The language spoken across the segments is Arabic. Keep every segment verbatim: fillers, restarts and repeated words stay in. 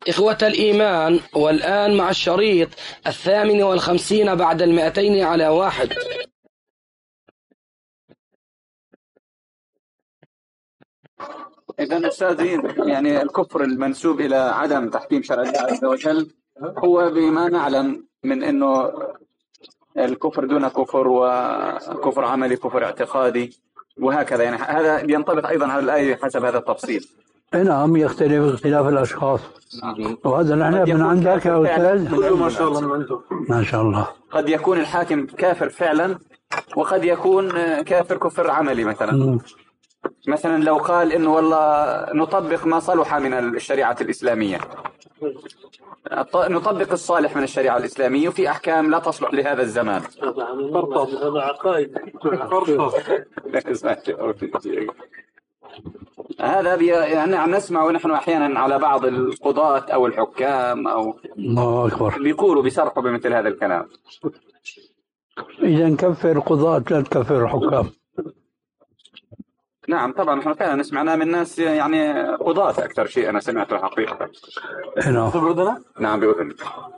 إخوة الإيمان، والآن مع الشريط الثامن والخمسين بعد المئتين على واحد. إذا أستاذين، يعني الكفر المنسوب إلى عدم تحكيم شرع الله عز وجل هو بما نعلم من أنه الكفر دون كفر، وكفر عملي، كفر اعتقادي، وهكذا. يعني هذا ينطبق أيضا على الآية حسب هذا التفصيل. نعم، يختلف اختلاف الأشخاص. وهذا نحن من عندك يا أستاذ. ما شاء الله، من عنده. ما شاء الله. قد يكون الحاكم كافر فعلا، وقد يكون كافر كفر عملي. مثلا م. مثلا لو قال إنه والله نطبق ما صلح من الشريعة الإسلامية، نطبق الصالح من الشريعة الإسلامية، وفي أحكام لا تصلح لهذا الزمان. هذا عقائد. هذا يعني عم نسمع ونحن أحيانا على بعض القضاة أو الحكام أو الله أكبر بيقولوا بيصرحوا بمثل هذا الكلام. إذا نكفر قضاة لا نكفر الحكام. نعم طبعا، نحن فعلا سمعناه من ناس، يعني قضاة أكثر شيء أنا سمعته حقيقة. نعم بأذنك؟ نعم بأذنك.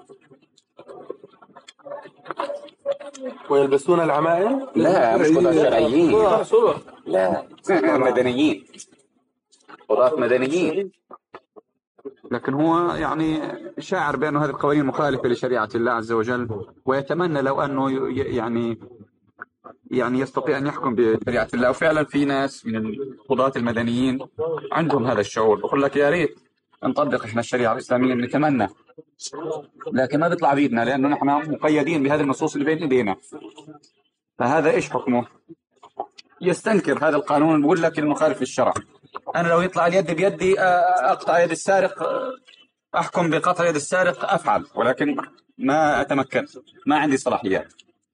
ويلبسون العمائم؟ لا، مش قضاة شرعيين، لا مدنيين، قضاة مدنيين. لكن هو يعني شاعر بأنه هذه القوانين مخالفة لشريعة الله عز وجل، ويتمنى لو أنه يعني يعني يستطيع أن يحكم بشريعة الله. وفعلا في ناس من القضاة المدنيين عندهم هذا الشعور، بقول لك يا ريت نطبق إحنا الشريعة الإسلامية، نتمنى، لكن ما بيطلع بيدنا، لأنه نحن مقيدين بهذه النصوص اللي بين إيدينا. فهذا إيش حكمه؟ يستنكر هذا القانون، بقول لك المخالف للشرع. أنا لو يطلع اليد بيدي أقطع يد السارق، أحكم بقطع يد السارق، أفعل، ولكن ما أتمكن، ما عندي صلاحيات.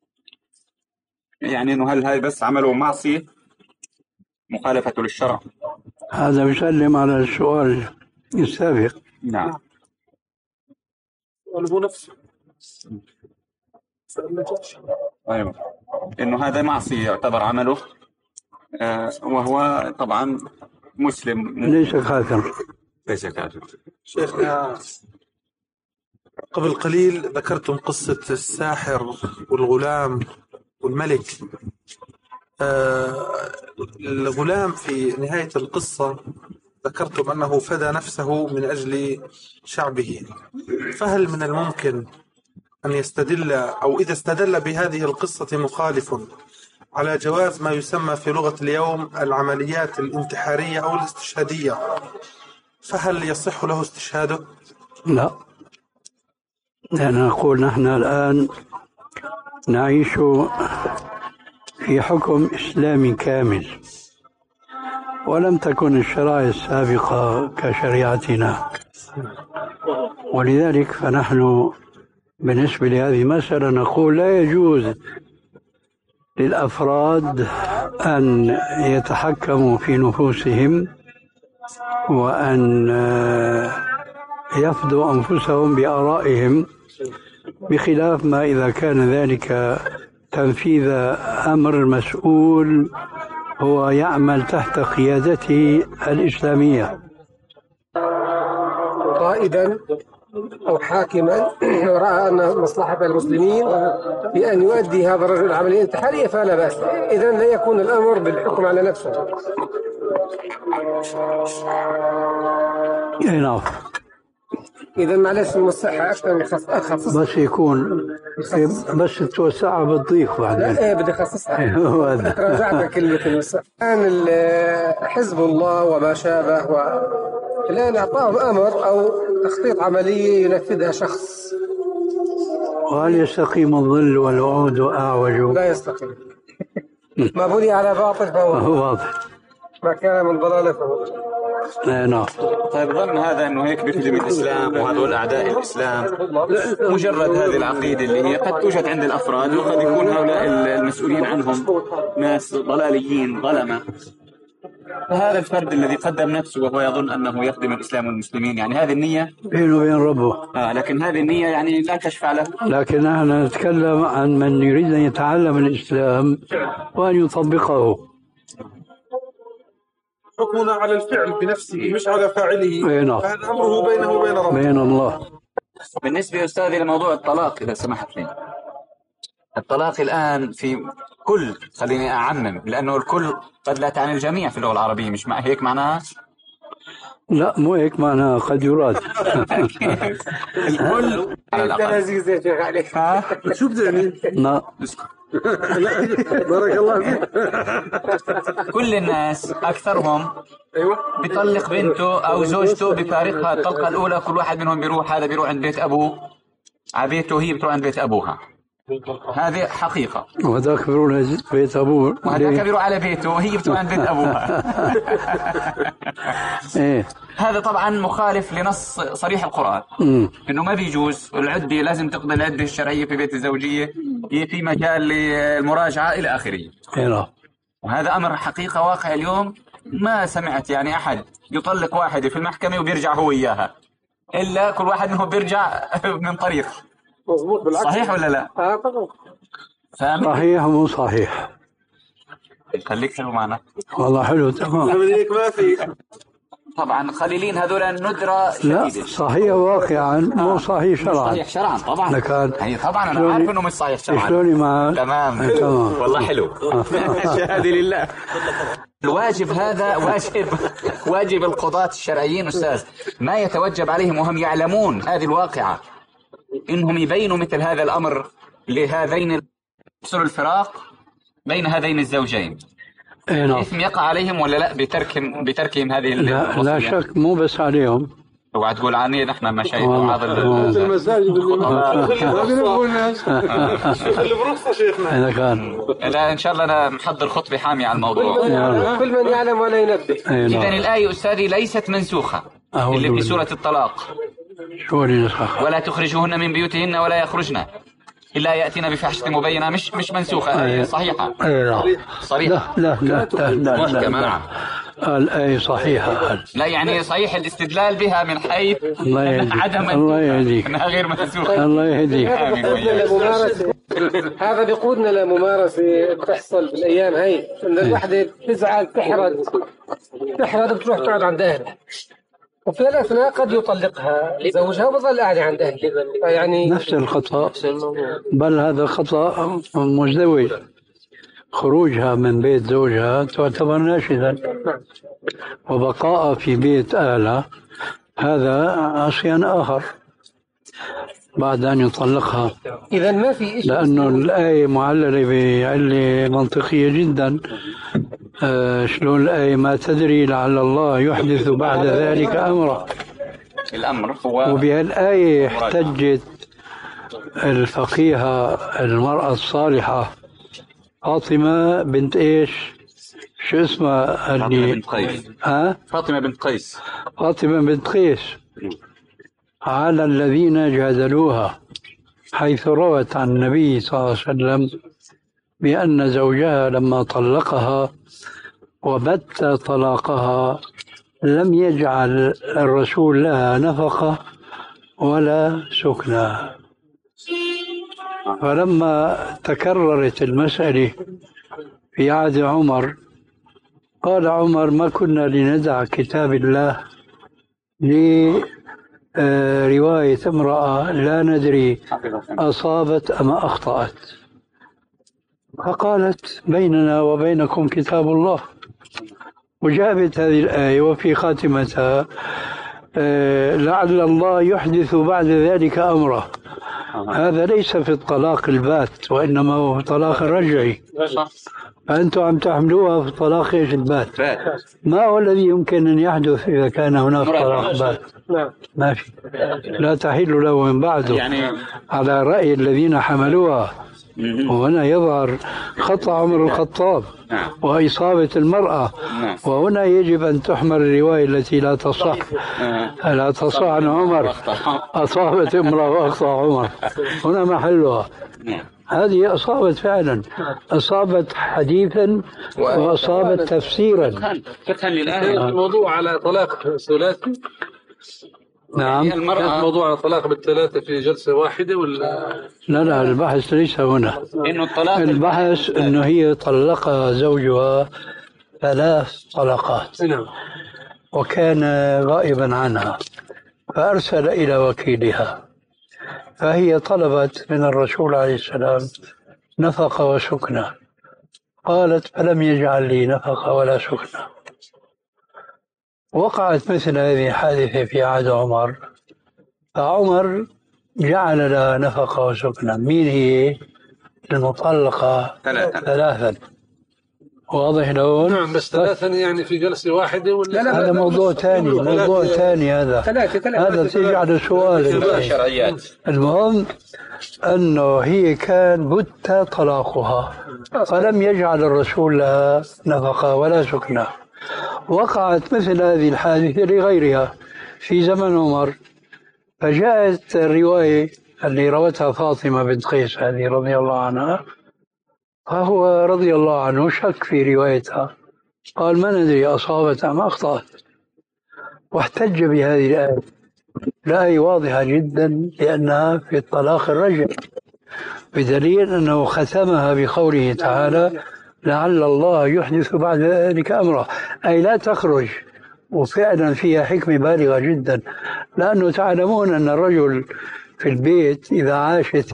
يعني إنه هل هاي بس عملوا معصية مخالفة للشرع؟ هذا بيسلم على السؤال السابق. نعم. هو نفسه. أيوة. إنه هذا معصية يعتبر عمله، آه وهو طبعا مسلم، ليس كافر. ليس كافر. شيخنا، قبل قليل ذكرتم قصة الساحر والغلام والملك. آه الغلام في نهاية القصة ذكرتم أنه فدى نفسه من أجل شعبه، فهل من الممكن أن يستدل، أو إذا استدل بهذه القصة مخالف، على جواز ما يسمى في لغة اليوم العمليات الانتحارية أو الاستشهادية، فهل يصح له استشهاده؟ لا، أنا أقول نحن الآن نعيش في حكم إسلامي كامل، ولم تكن الشرائع السابقة كشريعتنا، ولذلك فنحن بالنسبة لهذه المسألة نقول لا يجوز للأفراد أن يتحكموا في نفوسهم وأن يفدوا أنفسهم بآرائهم، بخلاف ما إذا كان ذلك تنفيذ أمر مسؤول هو يعمل تحت قيادته الإسلامية. قائدا أو حاكما رأى أن مصلحة المسلمين بأن يؤدي هذا الرجل عملية انتحارية فلا بأس، إذن لا يكون الأمر بالحكم على نفسه. نعم. إذا معلش المصحة أكثر من خصص، بس يكون بس توسعها بالضيق بعدين. لا إيه بدي خصصها. رجعت كلمة المصحة. الآن حزب الله وما شابه، والآن أعطاهم أمر أو تخطيط عملية ينفذها شخص. وهل يستقيم الظل والوعود أعوج؟ لا يستقيم. ما بني على باطل فهو باطل، ما كان من ضلالة فهو. نعم. طيب ظن هذا أنه هيك بيخدم الإسلام وهذول أعداء الإسلام، مجرد هذه العقيدة اللي هي قد توجد عند الأفراد، وقد يكون هؤلاء المسؤولين عنهم ناس ضلاليين ظلمة، فهذا الفرد الذي قدم نفسه وهو يظن أنه يخدم الإسلام والمسلمين، يعني هذه النية بينه وبين ربه. آه لكن هذه النية يعني لا تشفع له. لكن نحن نتكلم عن من يريد أن يتعلم الإسلام وأن يطبقه. حكمنا على الفعل بنفسه مش على فاعله، فهذا أمره بينه وبين ربه بين الله. بالنسبة يا أستاذي لموضوع الطلاق إذا سمحت لي، الطلاق الآن في كل، خليني أعمم لأنه الكل قد لا تعني الجميع في اللغة العربية، مش مع هيك معناها؟ لا مو هيك معناها، قد يراد. الكل على الأقل. شو بتعني؟ لا بارك الله فيك. كل الناس أكثرهم بيطلق بنته أو زوجته بفارقها الطلقة الأولى، كل واحد منهم بيروح، هذا بيروح عند بيت أبوه على بيته، وهي بتروح عند بيت أبوها. هذه حقيقة. وهذاك بيروح بيت أبوه، وهذاك بيروح على بيته وهي بتروح عند بيت أبوها. إيه. هذا طبعا مخالف لنص صريح القرآن إنه ما بيجوز، العدة لازم تقضي العدة الشرعية في بيت الزوجية، هي في مجال للمراجعة إلى آخره. إيه. وهذا أمر حقيقة واقع اليوم. ما سمعت يعني أحد يطلق واحدة في المحكمة وبيرجع هو إياها، إلا كل واحد منهم بيرجع من طريق. مظبوط، بالعكس. صحيح ولا لا؟ اه طبعا. صحيح مو صحيح؟ خليك حلو معنا. والله حلو تمام. هيك ما في. طبعا خليلين هذول الندرة لا شديدة. صحيح واقعا، مو صحيح شرعا. صحيح شرعا طبعا. لكن هي طبعا أنا عارف إنه مش صحيح شرعا. شلوني معك؟ تمام تمام والله حلو. شهادة لله. الواجب هذا واجب واجب القضاة الشرعيين أستاذ، ما يتوجب عليهم وهم يعلمون هذه الواقعة إنهم يبينوا مثل هذا الأمر لهذين يحصل الفراق بين هذين الزوجين. إيه. إثم يقع عليهم ولا لا بتركهم بتركهم هذه لا, لا شك، مو بس عليهم. اوعى تقول عني نحن مشايخ وبعض المساجد اللي الناس اللي برخصة شيخنا. إذا كان لا إن شاء الله أنا محضر خطبة حامية على الموضوع. كل من يعلم ولا ينبه. إذا الآية أستاذي ليست منسوخة اللي في سورة الطلاق. شو اللي نسخ؟ ولا تخرجوهن من بيوتهن ولا يخرجن إلا يأتينا بفحشة مبينة، مش مش منسوخة، آية صحيحة. صريحة. لا لا لا لا لا لا الآية صحيحة. لا يعني صحيح الاستدلال بها من حيث عدم الله يهديك، انها غير منسوخة. الله يهديك. هذا بيقودنا لممارسة بتحصل بالأيام هاي، إن الوحدة بتزعل تحرد تحرد بتروح تقعد عند أهلها، وفي الأثناء قد يطلقها زوجها وبظل قاعدة عند أهلها. يعني نفس الخطأ، بل هذا خطأ مزدوج. خروجها من بيت زوجها تعتبر ناشزا، وبقاء في بيت أهلها هذا عصيان آخر بعد أن يطلقها. إذا ما في شيء، لأنه الآية معللة بعلة منطقية جدا. آه شلون الآية؟ ما تدري لعل الله يحدث بعد ذلك أمرا. الأمر هو، وبهالآية احتجت الفقيهة المرأة الصالحة فاطمة بنت إيش؟ شو اسمها؟ فاطمة بنت قيس. ها؟ فاطمة بنت قيس. فاطمة بنت قيس على الذين جادلوها، حيث روت عن النبي صلى الله عليه وسلم بأن زوجها لما طلقها وبت طلاقها لم يجعل الرسول لها نفقة ولا سكنى. فلما تكررت المسألة في عهد عمر قال عمر: ما كنا لندع كتاب الله لرواية امرأة لا ندري أصابت أم أخطأت، فقالت: بيننا وبينكم كتاب الله. وجابت هذه الآية وفي خاتمتها: لعل الله يحدث بعد ذلك أمره. هذا ليس في الطلاق البات، وإنما هو في الطلاق الرجعي. فأنتم عم تحملوها في الطلاق إيش البات. ما هو الذي يمكن أن يحدث إذا كان هناك طلاق بات؟ ما في، لا تحل له من بعده على رأي الذين حملوها. وهنا يظهر خطأ عمر الخطاب وإصابة المرأة، وهنا يجب أن تحمل الرواية التي لا تصح لا تصح عن عمر: أصابت امرأة وأخطأ عمر. هنا محلها. هذه أصابت فعلا، أصابت حديثا وأصابت تفسيرا. فتحا للآية. الموضوع على طلاق ثلاثي. نعم. المرأة موضوع على طلاق بالثلاثة في جلسة واحدة ولا؟ لا لا، البحث ليس هنا. إنه الطلاق البحث إنه هي طلقها زوجها ثلاث طلقات نعم. وكان غائبا عنها، فأرسل إلى وكيلها، فهي طلبت من الرسول عليه السلام نفقة وسكنة، قالت فلم يجعل لي نفقة ولا سكنة. وقعت مثل هذه الحادثة في عهد عمر، فعمر جعل لها نفقة وسكنة. مين هي؟ المطلقة ثلاثا. واضح لون؟ نعم، بس ثلاثا يعني في جلسة واحدة ولا؟ لا لا، هذا موضوع ثاني، موضوع ثاني هذا. هذا تيجي على سؤال شرعيات. المهم أنه هي كان بت طلاقها، فلم يجعل الرسول لها نفقة ولا سكنة. وقعت مثل هذه الحادثة لغيرها في زمن عمر، فجاءت الرواية اللي روتها فاطمة بنت قيس هذه رضي الله عنها، فهو رضي الله عنه شك في روايتها، قال ما ندري أصابت أم أخطأت، واحتج بهذه الآية. الآية واضحة جدا لأنها في الطلاق الرجعي، بدليل أنه ختمها بقوله تعالى لعل الله يحدث بعد ذلك أمره، أي لا تخرج. وفعلا فيها حكمة بالغة جدا، لأنه تعلمون أن الرجل في البيت إذا عاشت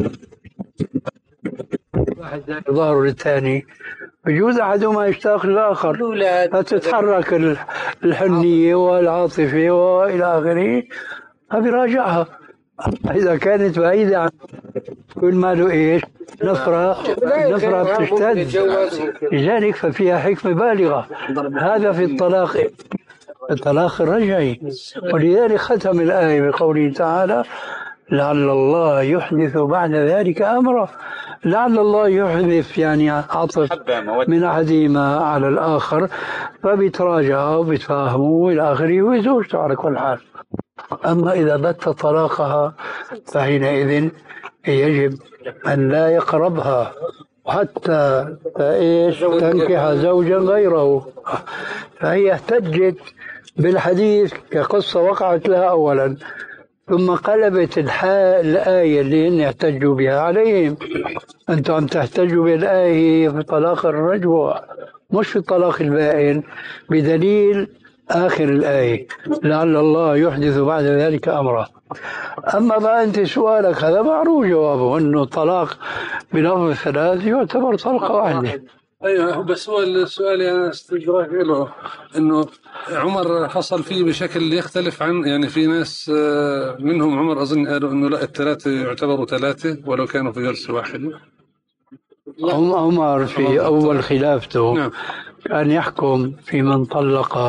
واحد ظهره للثاني بجوز أحدهما يشتاق للآخر، فتتحرك الحنية والعاطفة وإلى آخره، فبيراجعها. إذا كانت بعيدة عن كل ما له إيش نفرة نفرة بتشتد، لذلك ففيها حكمة بالغة. هذا في الطلاق الطلاق الرجعي، ولذلك ختم الآية بقوله تعالى لعل الله يحدث بعد ذلك أمره. لعل الله يحدث يعني عطف من أحدهما على الآخر، فبيتراجعوا وبيتفاهموا إلى آخره ويزوجوا على كل حال. أما إذا بت طلاقها فحينئذ يجب أن لا يقربها حتى إيش تنكح زوجا غيره. فهي احتجت بالحديث كقصة وقعت لها أولا، ثم قلبت الآية اللي هن يحتجوا بها عليهم. أنتم عم تحتجوا بالآية في طلاق الرجوع مش في الطلاق البائن، بدليل آخر الآية لعل الله يحدث بعد ذلك أمره. أما بقى أنت سؤالك هذا معروف جوابه، أنه الطلاق بلفظ ثلاث يعتبر طلقة واحدة. ايوه، بس هو السؤال انا استدراك له انه عمر حصل فيه بشكل يختلف عن، يعني في ناس منهم عمر اظن قالوا انه لا الثلاثه يعتبروا ثلاثه ولو كانوا في جلسه واحده. عمر في اول خلافته نعم. كان يحكم في من طلق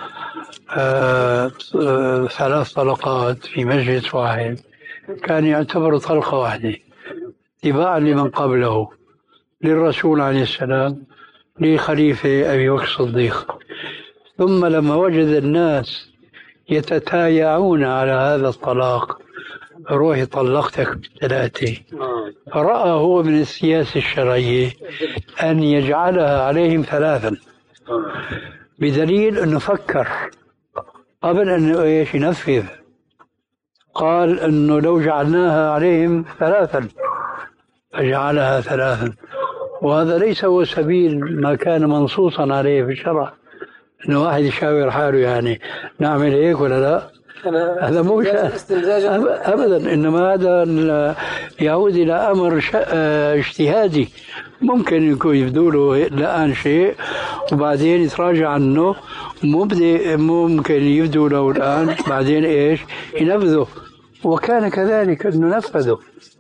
آه آه ثلاث طلقات في مجلس واحد كان يعتبر طلقه واحده، اتباعا لمن قبله، للرسول عليه السلام، لخليفة أبي بكر الصديق. ثم لما وجد الناس يتتايعون على هذا الطلاق، روحي طلقتك بالثلاثة، فرأى هو من السياسة الشرعية أن يجعلها عليهم ثلاثا، بدليل أنه فكر قبل أنه إيش ينفذ. قال أنه لو جعلناها عليهم ثلاثا فجعلها ثلاثا، وهذا ليس هو سبيل ما كان منصوصا عليه في الشرع، انه واحد يشاور حاله يعني نعمل هيك ولا لا. هذا مو ابدا، انما هذا يعود الى امر اجتهادي، ممكن يكون يبدو له الان شيء وبعدين يتراجع عنه، ممكن يبدو له الان بعدين ايش ينفذه، وكان كذلك انه نفذه.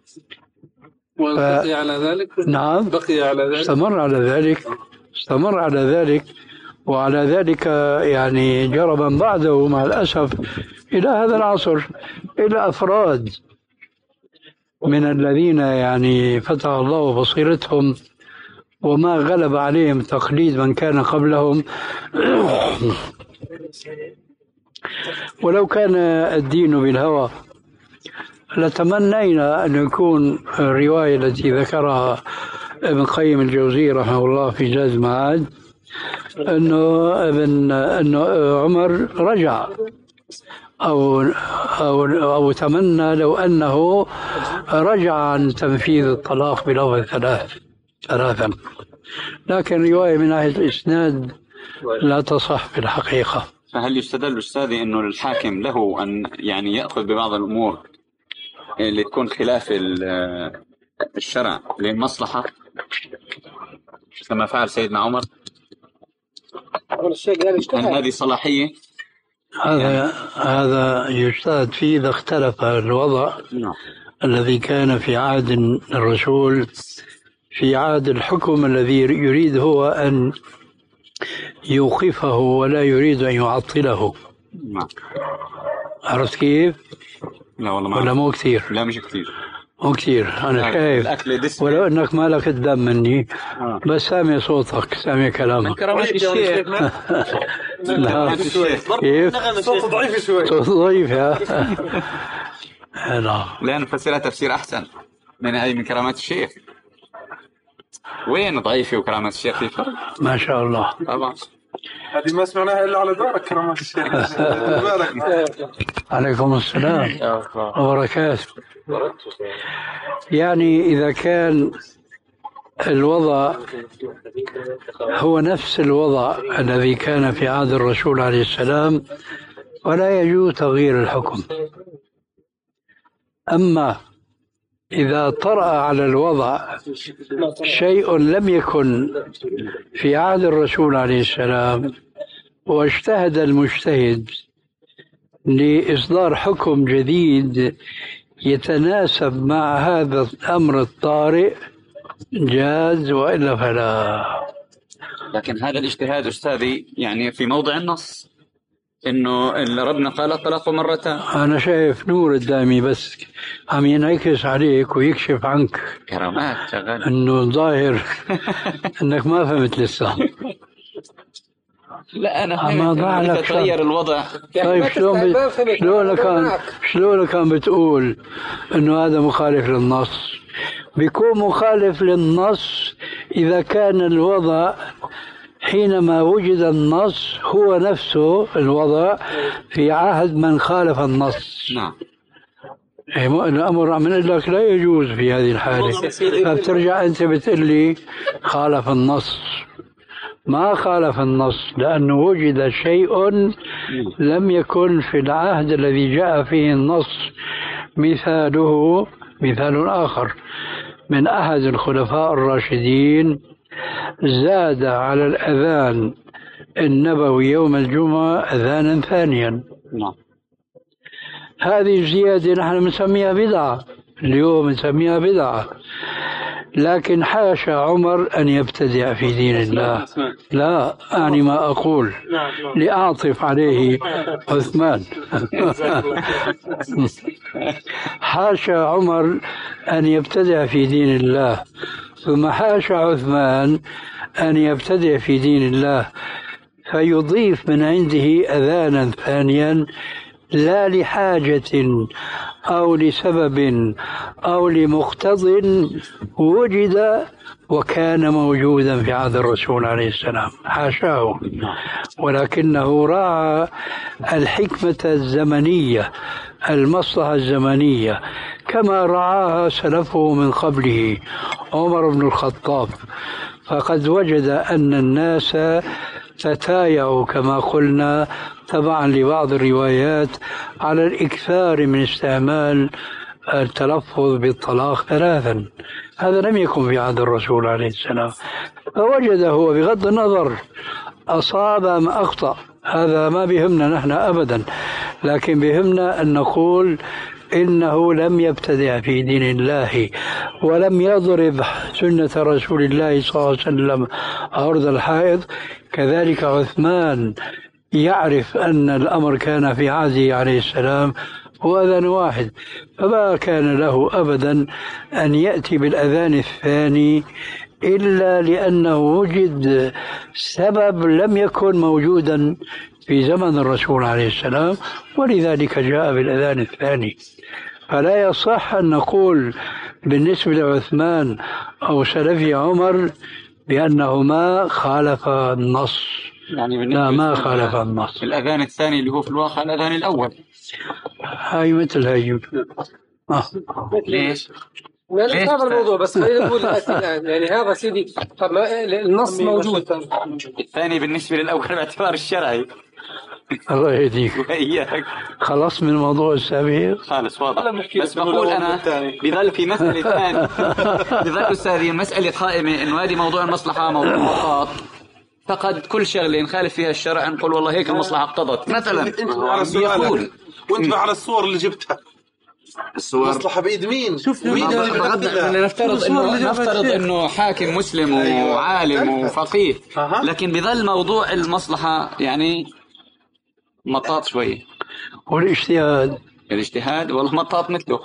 وبقي على ذلك؟ نعم، بقي على ذلك، استمر على ذلك استمر على ذلك وعلى ذلك يعني جرى من بعده مع الأسف إلى هذا العصر، إلى أفراد من الذين يعني فتح الله بصيرتهم وما غلب عليهم تقليد من كان قبلهم. ولو كان الدين بالهوى لتمنينا أن يكون الرواية التي ذكرها ابن قيم الجوزي رحمه الله في زاد المعاد أنه ابن أنه عمر رجع، أو أو أو تمنى لو أنه رجع عن تنفيذ الطلاق بلفظ ثلاث ثلاثا. لكن رواية من ناحية الإسناد لا تصح في الحقيقة. فهل يستدل أستاذي أنه الحاكم له أن يعني يأخذ ببعض الأمور اللي تكون خلاف الشرع للمصلحة كما فعل سيدنا عمر؟ هل هذه صلاحية؟ هذا يعني هذا يجتهد فيه إذا اختلف الوضع نعم. الذي كان في عهد الرسول في عهد الحكم الذي يريد هو أن يوقفه ولا يريد أن يعطله. نعم. عرفت كيف؟ لا والله ما ولا مو كثير؟ لا مش كثير، مو كثير. أنا شايف ولو أنك ما لك الدم مني آه. بس سامع صوتك سامع كلامك. من كرامة الشيخ. لا كيف؟ صوت ضعيف شوي. صوت ضعيف يا لا لأن نفسرها تفسير أحسن من هاي من كرامات الشيخ. وين ضعيفة وكرامات الشيخ في فرق؟ ما شاء الله. طبعا هذه ما سمعناها إلا على دارك كرامات الشيخ. عليكم السلام وبركاته. يعني إذا كان الوضع هو نفس الوضع الذي كان في عهد الرسول عليه السلام ولا يجوز تغيير الحكم. أما إذا طرأ على الوضع شيء لم يكن في عهد الرسول عليه السلام واجتهد المجتهد لإصدار حكم جديد يتناسب مع هذا الأمر الطارئ جاز، وإلا فلا. لكن هذا الاجتهاد أستاذي يعني في موضع النص إنه ربنا قال الطلاق مرتان. أنا شايف نور قدامي بس عم ينعكس عليك ويكشف عنك كرامات شغال إنه ظاهر إنك ما فهمت لسه. لا أنا فهمت تغير الوضع. طيب شلون شلون كان شلون كان بتقول إنه هذا مخالف للنص؟ بيكون مخالف للنص إذا كان الوضع حينما وجد النص هو نفسه الوضع في عهد من خالف النص. نعم. الأمر عم نقول لك لا يجوز في هذه الحالة، فبترجع أنت بتقول لي خالف النص. ما خالف النص لأنه وجد شيء لم يكن في العهد الذي جاء فيه النص. مثاله مثال آخر من أحد الخلفاء الراشدين زاد على الأذان النبوي يوم الجمعة أذانا ثانيا. نعم. هذه الزيادة نحن نسميها بدعة اليوم، نسميها بدعة، لكن حاشا عمر أن يبتدع في دين الله. لا أعني ما أقول لأعطف عليه عثمان. حاشا عمر أن يبتدع في دين الله، ثم حاشا عثمان أن يبتدع في دين الله فيضيف من عنده أذانا ثانيا لا لحاجة أو لسبب أو لمقتض وجد وكان موجودا في عهد الرسول عليه السلام، حاشاه، ولكنه راعى الحكمة الزمنية المصلحة الزمنية كما رعاها سلفه من قبله عمر بن الخطاب. فقد وجد أن الناس تتايعوا كما قلنا تبعا لبعض الروايات على الإكثار من استعمال التلفظ بالطلاق ثلاثا. هذا لم يكن في عهد الرسول عليه السلام، فوجده هو بغض النظر أصاب أم أخطأ، هذا ما بهمنا نحن أبدا، لكن بهمنا أن نقول إنه لم يبتدع في دين الله ولم يضرب سنة رسول الله صلى الله عليه وسلم عرض الحائض. كذلك عثمان يعرف أن الأمر كان في عهده عليه السلام هو أذان واحد، فما كان له أبدا أن يأتي بالأذان الثاني إلا لأنه وجد سبب لم يكن موجودا في زمن الرسول عليه السلام، ولذلك جاء بالأذان الثاني. فلا يصح أن نقول بالنسبة لعثمان أو سلفي عمر بأنه ما خالف النص. يعني لا، ما خالف النص. الأذان الثاني اللي هو في الواقع الأذان الأول، هاي مثل هاي. آه. ليش؟ لا هذا الموضوع بس خلينا نقول الآن يعني هذا سيدي طب النص موجود. الثاني بالنسبة للأول باعتبار الشرعي. الله يهديك. وإياك. خلص من الموضوع السابق. خالص واضح. بس بقول أنا بظل في مسألة ثانية بظل أستاذي مسألة قائمة إنه هذه موضوع المصلحة موضوع النقاط. فقد كل شغلة نخالف فيها الشرع نقول والله هيك المصلحة اقتضت مثلا. يقول وانت على الصور اللي جبتها الصور مصلحة بإيد مين؟ شوف مين اللي بينفذها؟ نفترض إنه نفترض إنه حاكم مسلم وعالم وفقيه لكن بظل موضوع المصلحة يعني مطاط شوية. والاجتهاد الاجتهاد والله مطاط مثله.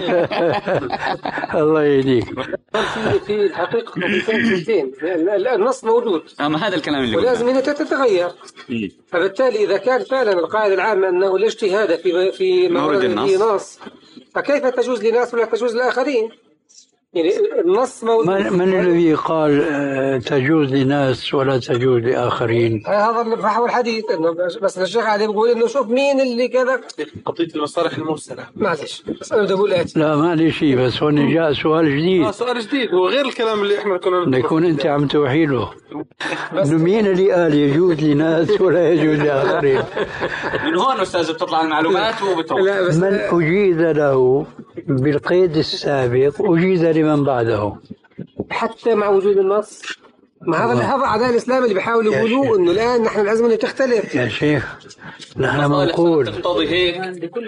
الله يهديك. في في الحقيقة في النص موجود. أما هذا الكلام اللي ولازم هنا تتغير. فبالتالي إذا كان فعلا القاعدة العامة أنه الاجتهاد في في مورد النص فكيف تجوز لناس ولا تجوز لآخرين؟ يعني النص موجود. من, من الذي قال آه تجوز لناس ولا تجوز لآخرين؟ هذا فحوى الحديث إنه بس الشيخ علي بيقول إنه شوف مين اللي كذا. قضية المصالح المرسلة. معلش بس أنا بدي أقول إيه. لا ما لي شيء بس هون جاء سؤال جديد. آه سؤال جديد هو غير الكلام اللي إحنا كنا يكون أنت عم توحي له. إنه مين اللي قال يجوز لناس ولا يجوز لآخرين؟ من هون أستاذ بتطلع المعلومات وبتروح. من أجيز له بالقيد السابق أجيز لمن بعده حتى مع وجود النص. ما هذا هذا أعداء الإسلام اللي بيحاولوا يقولوا إنه الآن نحن الأزمنة تختلف. يا شيخ نحن بنقول تقتضي هيك.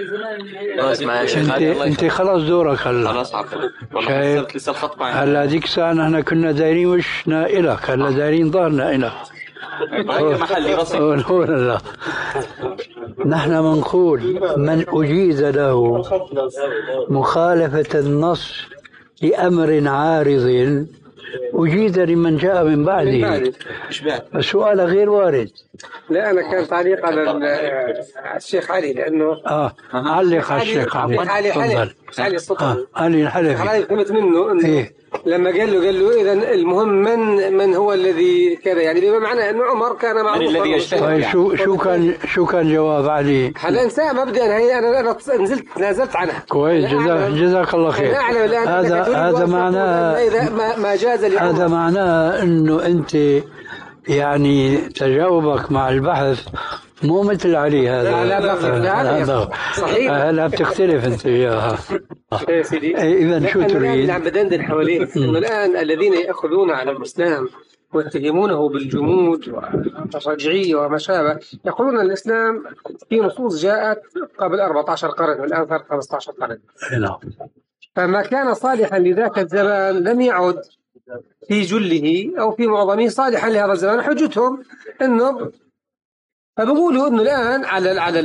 أنت أنت خلاص دورك هلا. خلاص عفوا. والله لسه الخط معي. هلا ديك الساعة نحن كنا دايرين وشنا إلك هلا دايرين ظهرنا إلك. محلي بسيط. لا نحن بنقول من أجيز له مخالفة النص لأمر عارض أجيز لمن جاء من بعده. السؤال غير وارد. لا أنا كان تعليق على الشيخ علي لأنه آه علق على الشيخ علي. علي حلف علي السلطان. علي الحلفي. علي فهمت منه إنه إيه؟ لما قال له قال له إذا المهم من من هو الذي كذا يعني بما معنى إنه عمر كان معروف. الذي يجتهد. طيب شو شو كان شو كان جواب علي؟ هلا إنسان مبدأ هي أنا أنا نزلت نازلت عنها. كويس جزاك جزاك الله خير. هذا هذا معناه إذا ما ما جاز هذا معناه إنه أنت يعني تجاوبك مع البحث مو مثل علي هذا. لا لا لا صحيح. لا بتختلف أنت وياها. يا سيدي. إذا شو تريد؟ عم بدندن حواليه إنه الآن الذين يأخذون على الإسلام ويتهمونه بالجمود والرجعية وما شابه يقولون أن الإسلام في نصوص جاءت قبل أربعة عشر قرن والآن صار خمسة عشر قرن. نعم. فما كان صالحا لذاك الزمان لم يعد في جله أو في معظمه صالحا لهذا الزمان. حجتهم إنه فبقولوا إنه الآن على على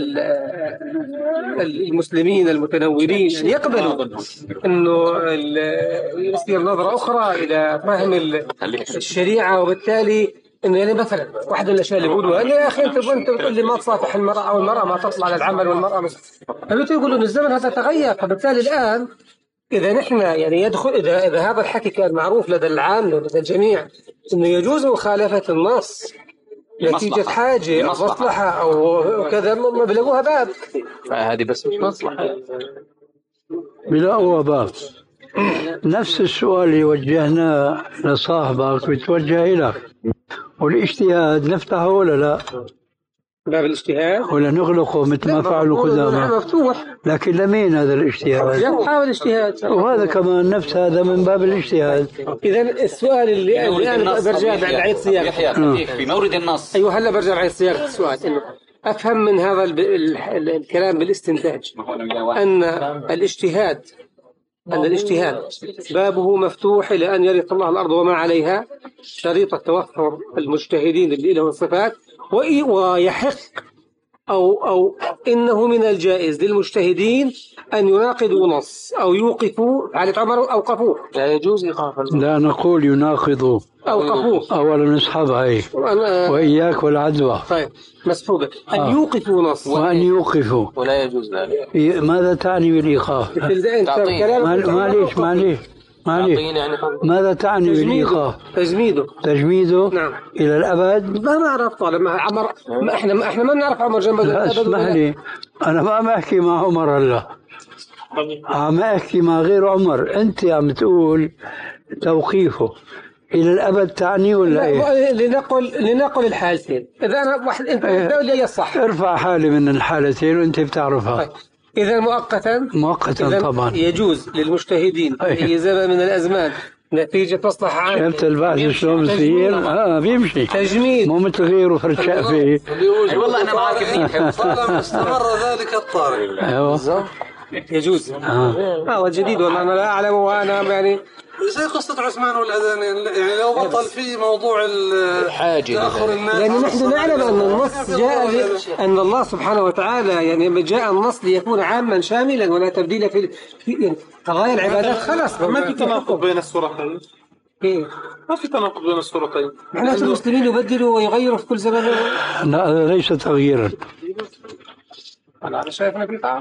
المسلمين المتنورين يقبلوا إنه يصير نظرة أخرى إلى فهم الشريعة وبالتالي إنه يعني مثلا واحد من الأشياء اللي بيقولوها إنه يا أخي أنت أنت بتقول لي ما تصافح المرأة أو المرأة ما تطلع للعمل والمرأة مش فبتقولوا يقولوا إن الزمن هذا تغير. فبالتالي الآن إذا نحن يعني يدخل إذا إذا هذا الحكي كان معروف لدى العام ولدى الجميع إنه يجوز مخالفة النص نتيجة حاجة أو مصلحة أو كذا ما بيلاقوها باب. هذه بس مش مصلحة. بيلاقوها باب. نفس السؤال اللي وجهناه لصاحبك بيتوجه لك. والاجتهاد نفتحه ولا لا؟ باب الاجتهاد ولا نغلقه مثل ما فعلوا قدامى؟ مفتوح. لكن لمين هذا الاجتهاد؟ يحاول الاجتهاد. وهذا كمان نفس هذا من باب الاجتهاد. إذا السؤال اللي أنا برجع بعيد صياغة في مورد النص. أيوه هلا برجع بعيد صياغة السؤال إنه أفهم من هذا الكلام بالاستنتاج أن الاجتهاد أن الاجتهاد بابه مفتوح إلى أن يرث الله الأرض وما عليها شريط توفر المجتهدين اللي لهم الصفات ويحق أو أو إنه من الجائز للمجتهدين أن يناقضوا نص أو يوقفوا على عمر أوقفوه. لا يجوز إيقافه. لا نقول يناقضوا أوقفوه. أولا نسحبها هي وإياك والعدوى. طيب مسحوبة أن آه. يوقفوا نص وأن يوقفوا ولا يجوز ذلك. ماذا تعني بالإيقاف؟ معليش معليش معليش ماذا تعني بالإيقاف؟ تجميده. تجميده نعم. إلى الأبد. ما نعرف طالما عمر ما احنا ما احنا ما نعرف عمر جنب لا اسمح لي أنا ما بحكي مع عمر هلا عم أحكي مع غير عمر. أنت عم تقول توقيفه إلى الأبد تعني ولا إيه؟ لنقل لنقل الحالتين. إذا أنا واحد أنت تقول لي الصح، ارفع حالي من الحالتين وأنت بتعرفها. طيب. إذا مؤقتا مؤقتا طبعا يجوز للمجتهدين في زمن من الأزمان نتيجة مصلحة عامة. شفت البحث شلون بصير؟ اه بيمشي تجميد، مو مثل غيره فرشاء فيه. اي والله انا معك منيح. طالما استمر ذلك الطارئ ايوه يجوز. اه هذا جديد والله أنا لا أعلم، وأنا يعني زي قصة عثمان والأذان، يعني لو بطل في موضوع تأخر الناس، لأن نحن نعلم أن النص جاء أن الله سبحانه وتعالى يعني جاء النص ليكون عاما شاملا ولا تبديل في يعني قضايا العبادات. خلاص ما في تناقض بين السورتين. إيه؟ ما في تناقض بين السورتين. معناته المسلمين يبدلوا ويغيروا في كل زمن. لا هذا ليس تغييرا. أنا شايف أنه في تعارض.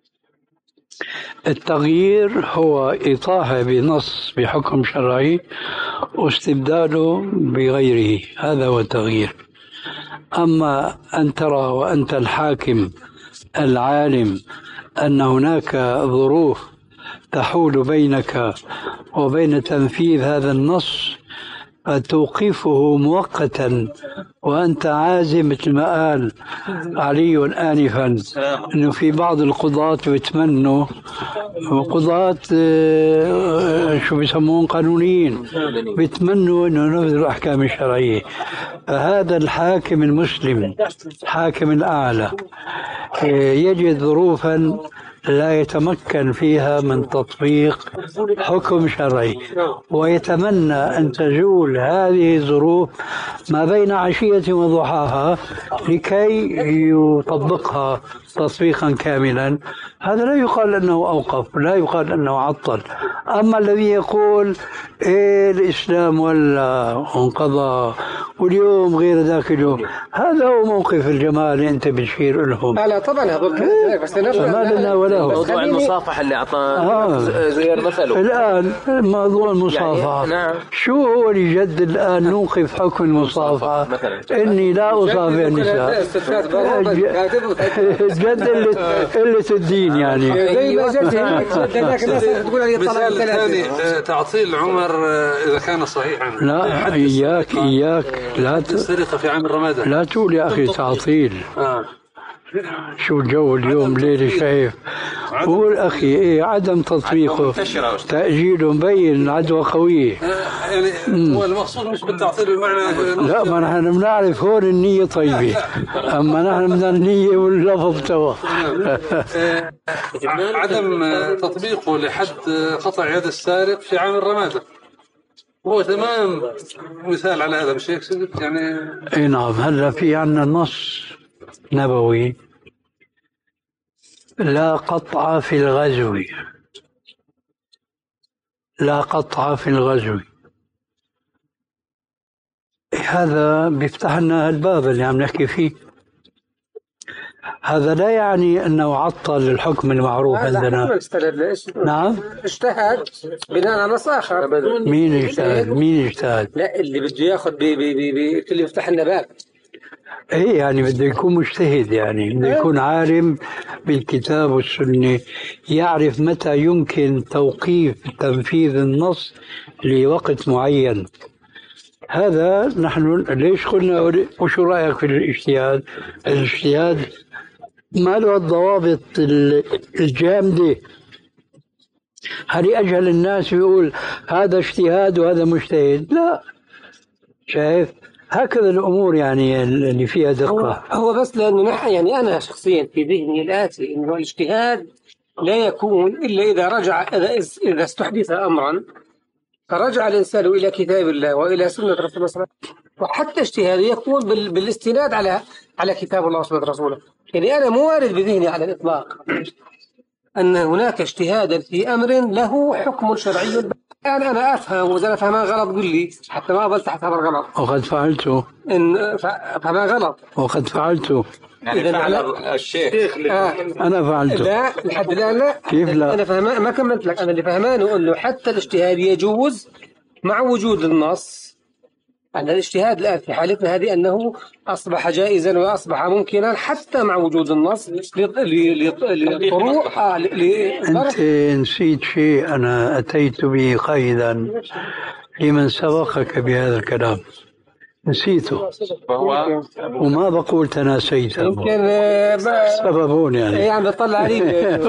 التغيير هو إطاحة بنص بحكم شرعي واستبداله بغيره، هذا هو التغيير. أما أن ترى وأنت الحاكم العالم أن هناك ظروف تحول بينك وبين تنفيذ هذا النص فتوقفه مؤقتا وأنت عازم، مثل ما قال علي آنفا أنه في بعض القضاة بيتمنوا، وقضاة شو بيسمون قانونيين بيتمنوا أنه نفذ الأحكام الشرعية. فهذا الحاكم المسلم الحاكم الأعلى يجد ظروفا لا يتمكن فيها من تطبيق حكم شرعي، ويتمنى أن تزول هذه الظروف ما بين عشية وضحاها لكي يطبقها تطبيقا كاملا. هذا لا يقال أنه أوقف، لا يقال أنه عطل. أما الذي يقول إيه الإسلام ولا انقضى واليوم غير ذاك اليوم، هذا هو موقف الجماعة اللي أنت بتشير لهم. لا طبعا هذول بس ما لنا ولا موضوع المصافحة اللي أعطاه آه. زي مثله الآن موضوع المصافحة يعني نعم. شو هو اللي جد الآن نوقف حكم المصافحة؟ إني لا أصافح النساء جد قلة الدين يعني. مثال ثاني تعطيل عمر إذا كان صحيحا. لا إياك إياك لا ت... السرقة في عام الرمادة لا تقول يا أخي تعطيل. آه. شو الجو اليوم ليلة شايف. قول أخي إيه عدم تطبيقه تأجيل مبين عدوى قوية. يعني هو المقصود مش بالتعطيل بمعنى لا، ما نحن بنعرف هون النية طيبة، أما نحن بدنا النية واللفظ توا. عدم تطبيقه لحد قطع يد السارق في عام الرمادة هو تمام مثال على هذا، مش هيك يعني؟ اي نعم. هلا في عنا نص نبوي لا قطع في الغزو، لا قطع في الغزو. هذا بيفتح لنا الباب اللي عم نحكي فيه. هذا لا يعني أنه عطل الحكم المعروف عندنا. نعم اجتهد بناء على نص آخر. مين اجتهد؟ مين اجتهد؟ لا اللي بده ياخذ بي بي بي بي اللي يفتح لنا باب. ايه يعني بده يكون مجتهد، يعني بده يكون عالم بالكتاب والسنة، يعرف متى يمكن توقيف تنفيذ النص لوقت معين. هذا نحن ليش قلنا وشو رأيك في الاجتهاد؟ الاجتهاد ما له الضوابط الجامدة. هل أجهل الناس يقول هذا اجتهاد وهذا مجتهد؟ لا، شايف هكذا الأمور يعني اللي فيها دقة. هو, هو بس لأنه نحن يعني أنا شخصيا في ذهني الآتي إنه الاجتهاد لا يكون إلا إذا رجع إذا إذا استحدث أمرا فرجع الإنسان إلى كتاب الله وإلى سنة رسول الله صلى الله عليه وسلم، وحتى اجتهاده يكون بالاستناد على على كتاب الله وسنة رسوله. يعني أنا مو وارد بذهني على الإطلاق أن هناك اجتهادا في أمر له حكم شرعي. الآن أنا أفهم وإذا أفهمها غلط قل لي حتى ما أضل تحت هذا الغلط. وقد فعلته. إن فهمها غلط. وقد فعلته. يعني فعل الشيخ. آه. أنا فعلته. لا لحد الآن لا. كيف لا؟ أنا فهم ما كملت لك. أنا اللي فهمانه إنه حتى الاجتهاد يجوز مع وجود النص أن الاجتهاد الآن في حالتنا هذه أنه أصبح جائزا وأصبح ممكنا حتى مع وجود النص للطروق. أنت نسيت شيء أنا أتيت به قيدا لمن سبقك بهذا الكلام، نسيته وما بقول تناسيته، يمكن سببون يعني يعني بطلع عليك.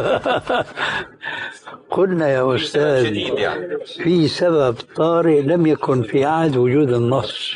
قلنا يا أستاذ في سبب طارئ لم يكن في عهد وجود النص،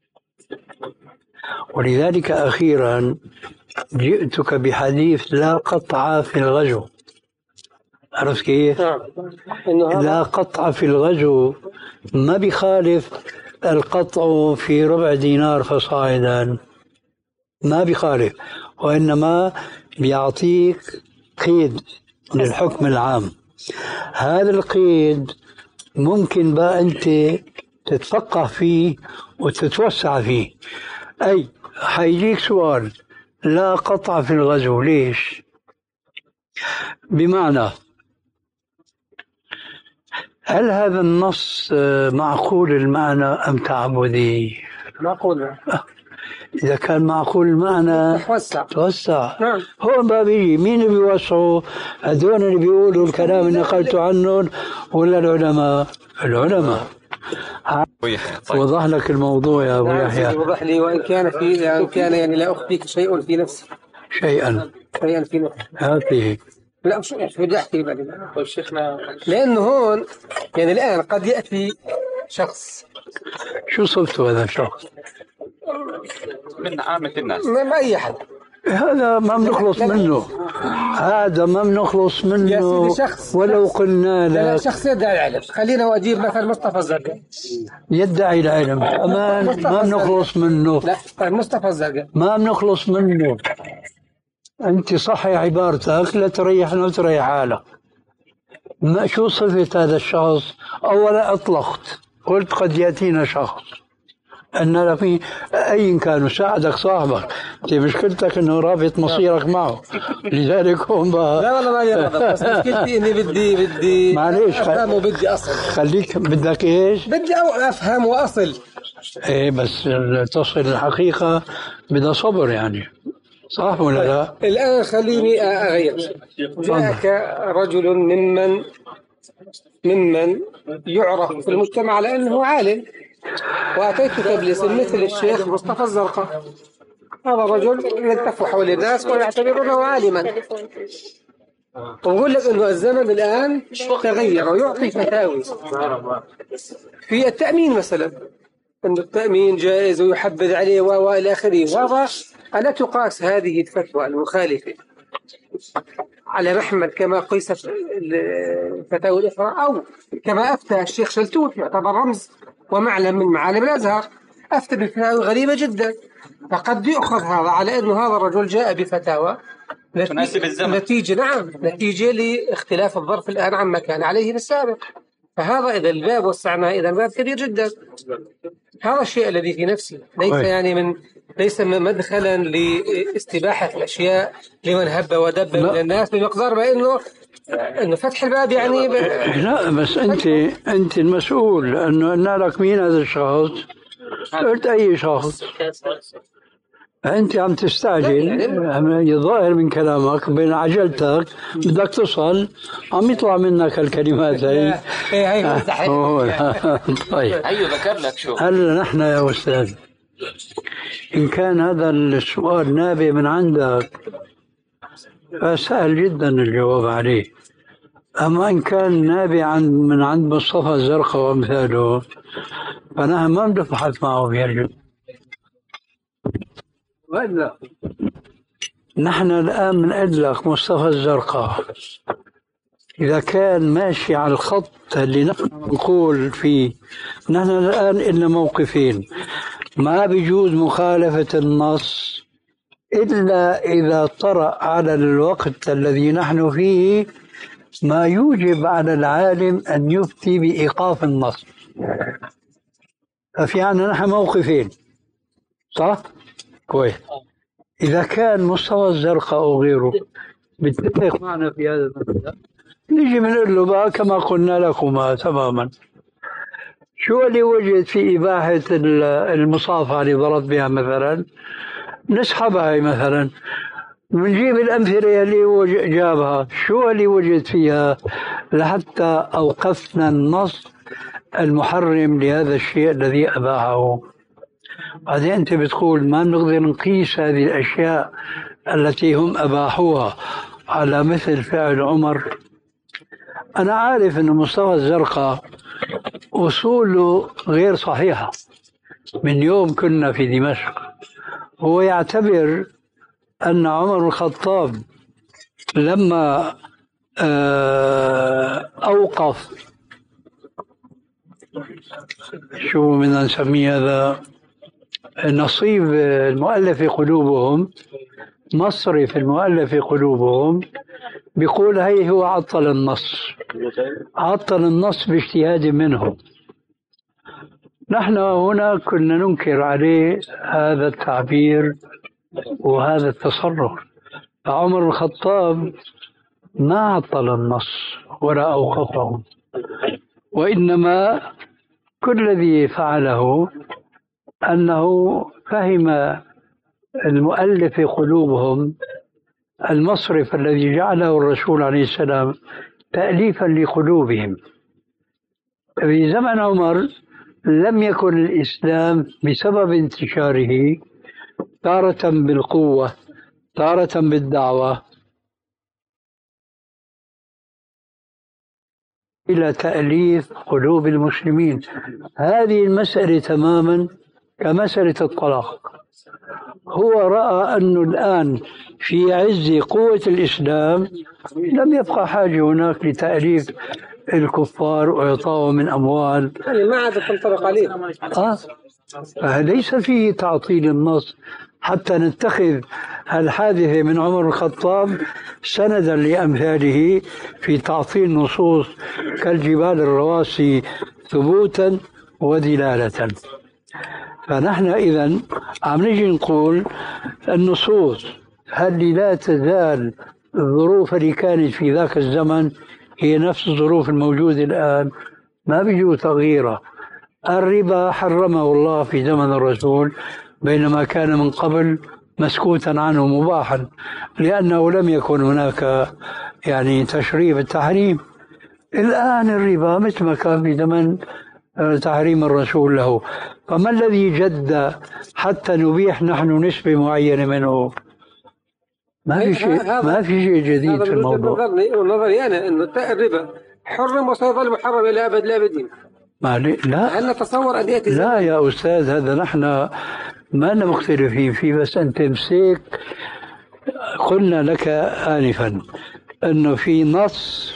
ولذلك أخيرا جئتك بحديث لا قطع في الغزو. عرفت كيف؟ لا قطع في الغزو ما بيخالف القطع في ربع دينار فصاعدا، ما بيخالف، وإنما بيعطيك قيد للحكم العام. هذا القيد ممكن بقى أنت تتفقه فيه وتتوسع فيه. أي حيجيك سؤال لا قطع في الغزو ليش؟ بمعنى هل هذا النص معقول المعنى أم تعبدي؟ معقول. إذا كان معقول المعنى توسع توسع. نعم. هون بقى بيجي مين اللي بيوسعوا؟ هذول اللي بيقولوا الكلام اللي نقلت عنهم ولا العلماء؟ العلماء. وضح لك الموضوع يا أبو يحيى. وضح لي وإن كان في يعني كان يعني لا أخفيك شيء في نفسي. شيئا. شيئا في نفسي. هاته. لا مش بدي أحكي بعدين. طيب شيخنا. لأنه هون يعني الآن قد يأتي شخص. شو صفته هذا الشخص؟ من عامة الناس. ما أي حد. هذا ما بنخلص منه، هذا ما بنخلص منه ولو قلنا لك. لا شخص يدعي العلم، خلينا وأجيب مثلا مصطفى الزرقاء يدعي العلم أمان ما بنخلص منه. لا مصطفى الزرقاء ما بنخلص منه. أنت صحي عبارتك لا تريحنا وتريح حالك. ما شو صفة هذا الشخص؟ أولا أطلقت قلت قد يأتينا شخص أن في أي كان ساعدك صاحبك، دي مشكلتك إنه رابط مصيرك معه، لذلك هم بقى. لا والله ما يرضى، بس مشكلتي إني بدي بدي معليش أفهم وبدي أصل. خليك بدك إيش؟ بدي أفهم وأصل. إيه بس تصل الحقيقة بدها صبر يعني، صح ولا لا؟ الآن خليني أغير. جاءك رجل ممن ممن يعرف في المجتمع على أنه عالم، وأتيتك باسم مثل الشيخ مصطفى الزرقاء. هذا الرجل يلتف حول الناس ويعتبرونه عالما، ويقول لك أنه الزمن الآن تغير ويعطي فتاوي في التأمين مثلا، أن التأمين جائز ويحبذ عليه وإلى آخره. هذا ألا تقاس هذه الفتوى المخالفة على محمل كما قيست الفتاوى الأخرى، أو كما أفتى الشيخ شلتوت يعتبر رمز ومعلم من معالم الأزهر، أفتى بفتاوى غريبة جدا. فقد يؤخذ هذا على أنه هذا الرجل جاء بفتاوى نتيجة نعم نتيجة لاختلاف الظرف الآن عما كان عليه بالسابق. فهذا إذا الباب وسعناه إذا الباب كبير جدا. هذا الشيء الذي في نفسي ليس يعني من ليس مدخلا لاستباحة الأشياء لمن هب ودب من الناس بمقدار ما إنه إنه فتح الباب يعني ب... لا بس أنت أنت المسؤول إنه قلنا لك مين هذا الشخص، قلت أي شخص. أنت عم تستعجل، الظاهر من كلامك بين عجلتك بدك تصل عم يطلع منك الكلمات هاي. طيب أيوة ذكر لك شو. هل نحن يا أستاذ إن كان هذا السؤال نابع من عندك فسهل جدا الجواب عليه، أما إن كان نابع عن من عند مصطفى الزرقاء وأمثاله فنحن ما بنبحث معه بهالجو. وإلا نحن الآن بنقول لك مصطفى الزرقاء إذا كان ماشي على الخط اللي نحن نقول فيه، نحن الآن إلنا موقفين: ما بيجوز مخالفة النص إلا إذا طرأ على الوقت الذي نحن فيه ما يوجب على العالم أن يفتي بإيقاف النص. ففي عنا نحن موقفين، صح؟ كويس. إذا كان مصطفى الزرقاء أو غيره بيتفق معنا في هذا المسألة نيجي بنقول له بقى كما قلنا لكما تماما: شو اللي وجد في إباحة المصافحة اللي ضربت بها؟ مثلا المصافحة اللي ضربت بها مثلا نسحبها مثلا، ونجيب الأمثلة اللي وج- جابها. شو اللي وجد فيها لحتى أوقفنا النص المحرم لهذا الشيء الذي أباحه؟ بعدين أنت بتقول ما نقدر نقيس هذه الأشياء التي هم أباحوها على مثل فعل عمر. أنا عارف أن مصطفى الزرقاء أصوله غير صحيحة. من يوم كنا في دمشق هو يعتبر أن عمر الخطاب لما آه، أوقف شو بدنا نسميه هذا نصيب المؤلف قلوبهم، مصرف المؤلف قلوبهم، بيقول هي هو عطل النص، عطل النص باجتهاد منهم. نحن هنا كنا ننكر عليه هذا التعبير وهذا التصرف. عمر الخطاب ما عطل النص ولا أوقفه، وإنما كل الذي فعله أنه فهم المؤلف قلوبهم المصرف الذي جعله الرسول عليه السلام تأليفا لقلوبهم. في زمن عمر لم يكن الإسلام بسبب انتشاره تارة بالقوة تارة بالدعوة إلى تأليف قلوب المسلمين. هذه المسألة تماما كمسألة الطلاق. هو رأى أنه الآن في عز قوة الإسلام لم يبقى حاجة هناك لتأليف الكفار وإعطائهم من أموال، يعني ما عاد تنطبق عليه. آه. ليس فيه تعطيل النص حتى نتخذ الحادثة من عمر الخطاب سندا لأمثاله في تعطيل نصوص كالجبال الرواسي ثبوتا ودلالة. فنحن إذن عم نجي نقول النصوص هل لا تزال الظروف اللي كانت في ذاك الزمن هي نفس الظروف الموجودة الآن، ما بيجوز تغييرها. الربا حرمه الله في زمن الرسول بينما كان من قبل مسكوتا عنه مباحا، لأنه لم يكن هناك يعني تشريع التحريم. الآن الربا مثل ما كان في زمن تحريم الرسول له، فما الذي جد حتى نبيح نحن نسبة معينة منه؟ ما في شيء ما في شيء جديد في الموضوع. نظري أنا أن الربا حرم وسيظل محرم إلى أبد الآبدين. ما لا هل نتصور أن يأتي لا يا أستاذ، هذا نحن ما أنا مختلفين فيه، بس أنت مسيك. قلنا لك آنفا أنه في نص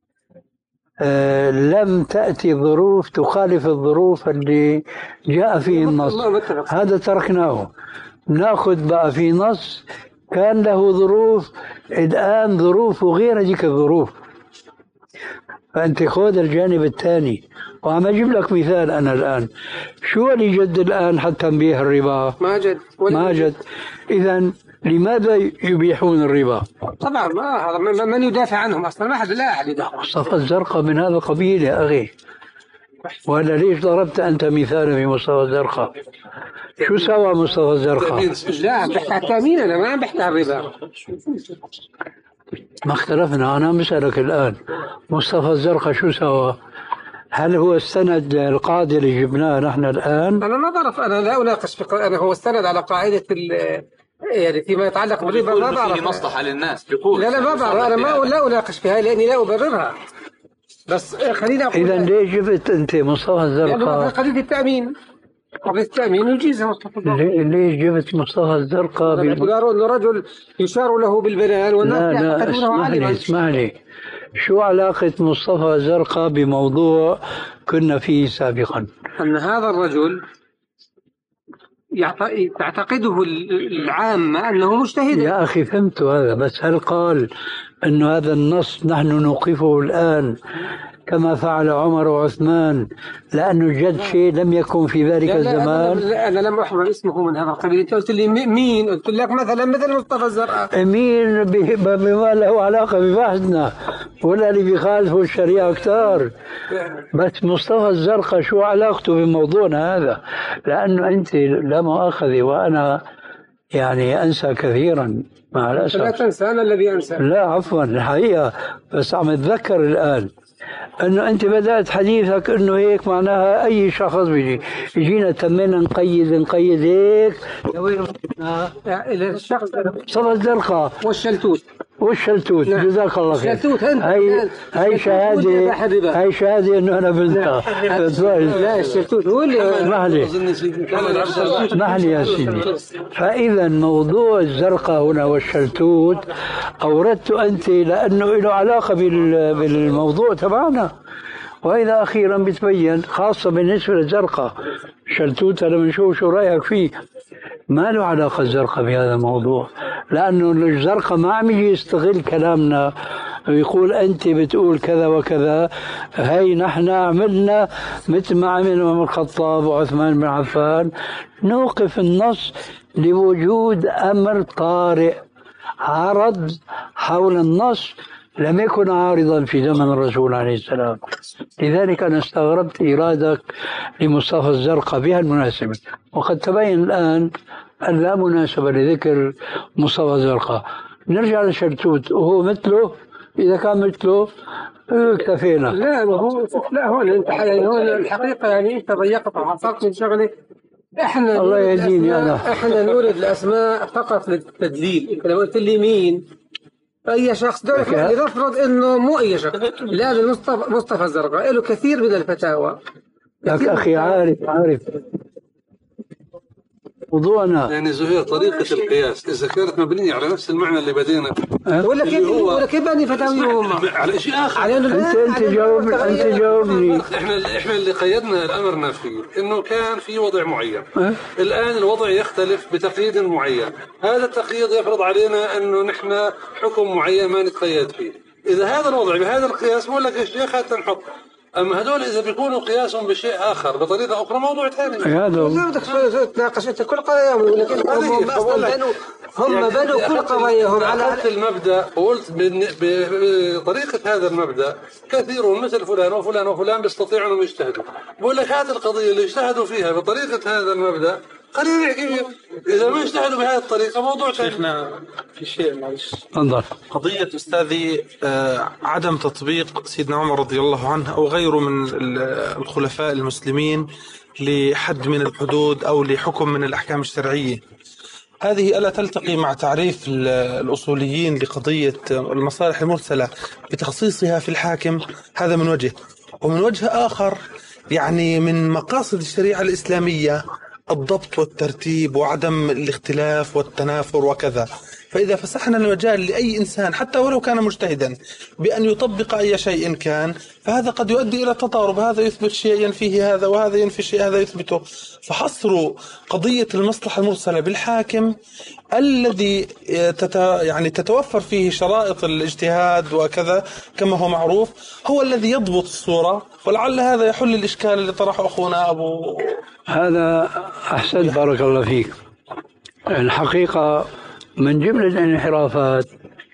آه لم تأتي ظروف تخالف الظروف اللي جاء فيه النص، هذا تركناه. نأخذ بقى في نص كان له ظروف، الآن ظروفه غير ذيك الظروف، فأنت خذ الجانب الثاني. وعم أجيب لك مثال أنا الآن. شو اللي جد الآن حتى نبيح الربا؟ ما جد ما جد. إذن لماذا يبيحون الربا؟ طبعا ما هذا من يدافع عنهم أصلا، ما حد لا أحد يدافع. مصطفى الزرقاء من هذا القبيل يا أخي. ولا ليش ضربت أنت مثالا في مصطفى الزرقاء؟ شو سوى مصطفى الزرقاء؟ لا بحكي عن التأمين، أنا ما عم بحكي عن الربا. ما اختلفنا. أنا بسألك الآن مصطفى الزرقاء شو سوى؟ هل هو استند القاعدة اللي جبناها نحن الآن؟ أنا ما بعرف، أنا لا أناقش في أنا هو استند على قاعدة يعني فيما يتعلق بالربا. ما بعرف مصلحة للناس بيقول. لا لا ما بعرف، أنا ما لا أناقش فيها لأني لا أبررها. بس خلينا أقول إذا ليش جبت أنت مصطفى الزرقاء؟ يعني قضية التأمين، قضية التأمين يجيزها مصطفى الزرقاء. ليش جبت مصطفى الزرقاء؟ باعتباره أنه رجل يشار له بالبنان والناس يعتقدونه عالما. اسمح لي، شو علاقة مصطفى الزرقاء بموضوع كنا فيه سابقا؟ أن هذا الرجل تعتقده العامة أنه مجتهد. يا أخي فهمت هذا، بس هل قال أن هذا النص نحن نوقفه الآن كما فعل عمر وعثمان لأنه جد شيء لم يكن في ذلك لا الزمان؟ لا لا أنا لم أحضر اسمه من هذا القبيل. أنت قلت لي مين؟ قلت لك مثلا مثل مصطفى الزرقاء. مين بما له علاقة ببحثنا؟ ولا اللي بيخالفوا الشريعة كتار. بس مصطفى الزرقاء شو علاقته بموضوعنا هذا؟ لأنه أنت لا مؤاخذة وأنا يعني أنسى كثيرا مع الأسف. لا تنسى، أنا الذي أنسى. لا عفوا الحقيقة، بس عم أتذكر الآن أنه أنت بدأت حديثك أنه هيك معناها أي شخص بيجي يجينا تمنا نقيد نقيد هيك لوين الشخص مصطفى الزرقاء والشلتوت والشلتوت. نعم. جزاك الله خير. الشلتوت هاي هاي شهادة هاي شهادة إنه أنا بنتها. لا الشلتوت هو اللي اسمح لي اسمح لي يا سيدي. فإذا موضوع الزرقاء هنا والشلتوت أوردته أنت لأنه له علاقة بالموضوع تبعنا، وإذا أخيرا بتبين خاصة بالنسبة للزرقاء. شلتوت أنا بنشوف شو رأيك فيه. ما له علاقة الزرقاء بهذا الموضوع، لأنه الزرقاء ما عم يجي يستغل كلامنا ويقول أنت بتقول كذا وكذا. هاي نحن عملنا مثل ما عمل عمر الخطاب وعثمان بن عفان، نوقف النص لوجود أمر طارئ عرض حول النص لم يكن عارضا في زمن الرسول عليه السلام. لذلك أنا استغربت إيرادك لمصطفى الزرقاء بها المناسبة، وقد تبين الآن أن لا مناسبة لذكر مصطفى الزرقاء. نرجع لشلتوت وهو مثله، إذا كان مثله اكتفينا. لا هو لا هون انت يعني هون الحقيقة يعني أنت ضيقت وحصلت من شغلة. احنا الله يهديني أنا احنا نورد الأسماء فقط للتدليل. انت لو قلت لي مين أي شخص دول نفرض إنه مو أي شخص، لازم مصطفى مصطفى الزرقاء له كثير من الفتاوى. لك أخي عارف عارف موضوعنا يعني زهير طريقة القياس إذا كانت مبنية على نفس المعنى اللي بدينا ولا كيف ولا كيف بني فتاويهم على شيء آخر. أنت أنت جاوب أنت جاوبني. إحنا إحنا اللي قيدنا أمرنا فيه إنه كان في وضع معين. أه؟ الآن الوضع يختلف بتقييد معين. هذا التقييد يفرض علينا إنه نحن حكم معين ما نتقيد فيه. إذا هذا الوضع بهذا القياس بقول لك الشيخ هذا نحط. أما هذول إذا بيكونوا قياسهم بشيء آخر بطريقة أخرى موضوع ثاني. هذا لا بدك تناقش أنت كل قضاياهم، لكن هم بنوا هم يعني بنوا كل قضاياهم على المبدأ. وقلت بطريقة هذا المبدأ كثيرون مثل فلان وفلان وفلان بيستطيعوا أنهم يجتهدوا. بقول لك هذه القضية اللي اجتهدوا فيها بطريقة هذا المبدأ قليل يحكي. إذا ما اجتهدوا بهذه الطريقة موضوع ثاني. شيخنا في شيء معلش انظر قضية أستاذي آه عدم تطبيق سيدنا عمر رضي الله عنه أو غيره من الخلفاء المسلمين لحد من الحدود أو لحكم من الأحكام الشرعية. هذه ألا تلتقي مع تعريف الأصوليين لقضية المصالح المرسلة بتخصيصها في الحاكم؟ هذا من وجه. ومن وجه آخر يعني من مقاصد الشريعة الإسلامية الضبط والترتيب وعدم الاختلاف والتنافر وكذا. فإذا فسحنا المجال لأي إنسان حتى ولو كان مجتهدا بأن يطبق أي شيء كان، فهذا قد يؤدي إلى تضارب، هذا يثبت شيء ينفيه هذا وهذا ينفي شيء هذا يثبته. فحصر قضية المصلحة المرسلة بالحاكم الذي تت... يعني تتوفر فيه شرائط الاجتهاد وكذا كما هو معروف هو الذي يضبط الصورة. ولعل هذا يحل الإشكال اللي طرحه أخونا أبو. هذا أحسن بارك الله فيك. الحقيقة من جملة الانحرافات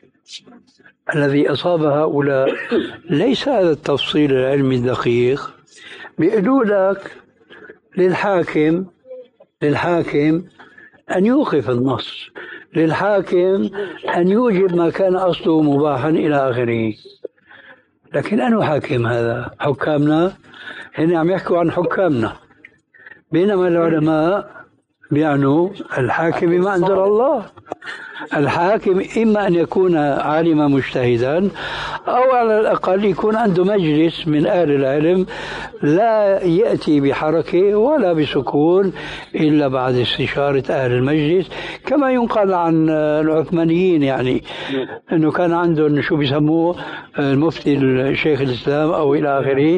الذي أصاب هؤلاء ليس هذا التفصيل العلمي الدقيق. بيقولوا لك للحاكم للحاكم أن يوقف النص، للحاكم أن يوجب ما كان أصله مباحا إلى آخره. لكن أنه حاكم هذا؟ حكامنا هنا عم يحكوا عن حكامنا، بينما العلماء بيعنوا الحاكم بما أنزل الله. الحاكم إما أن يكون عالما مجتهدا أو على الأقل يكون عنده مجلس من أهل العلم لا يأتي بحركة ولا بسكون إلا بعد استشارة أهل المجلس، كما ينقل عن العثمانيين يعني أنه كان عندهم شو بيسموه المفتي الشيخ الإسلام أو إلى آخره.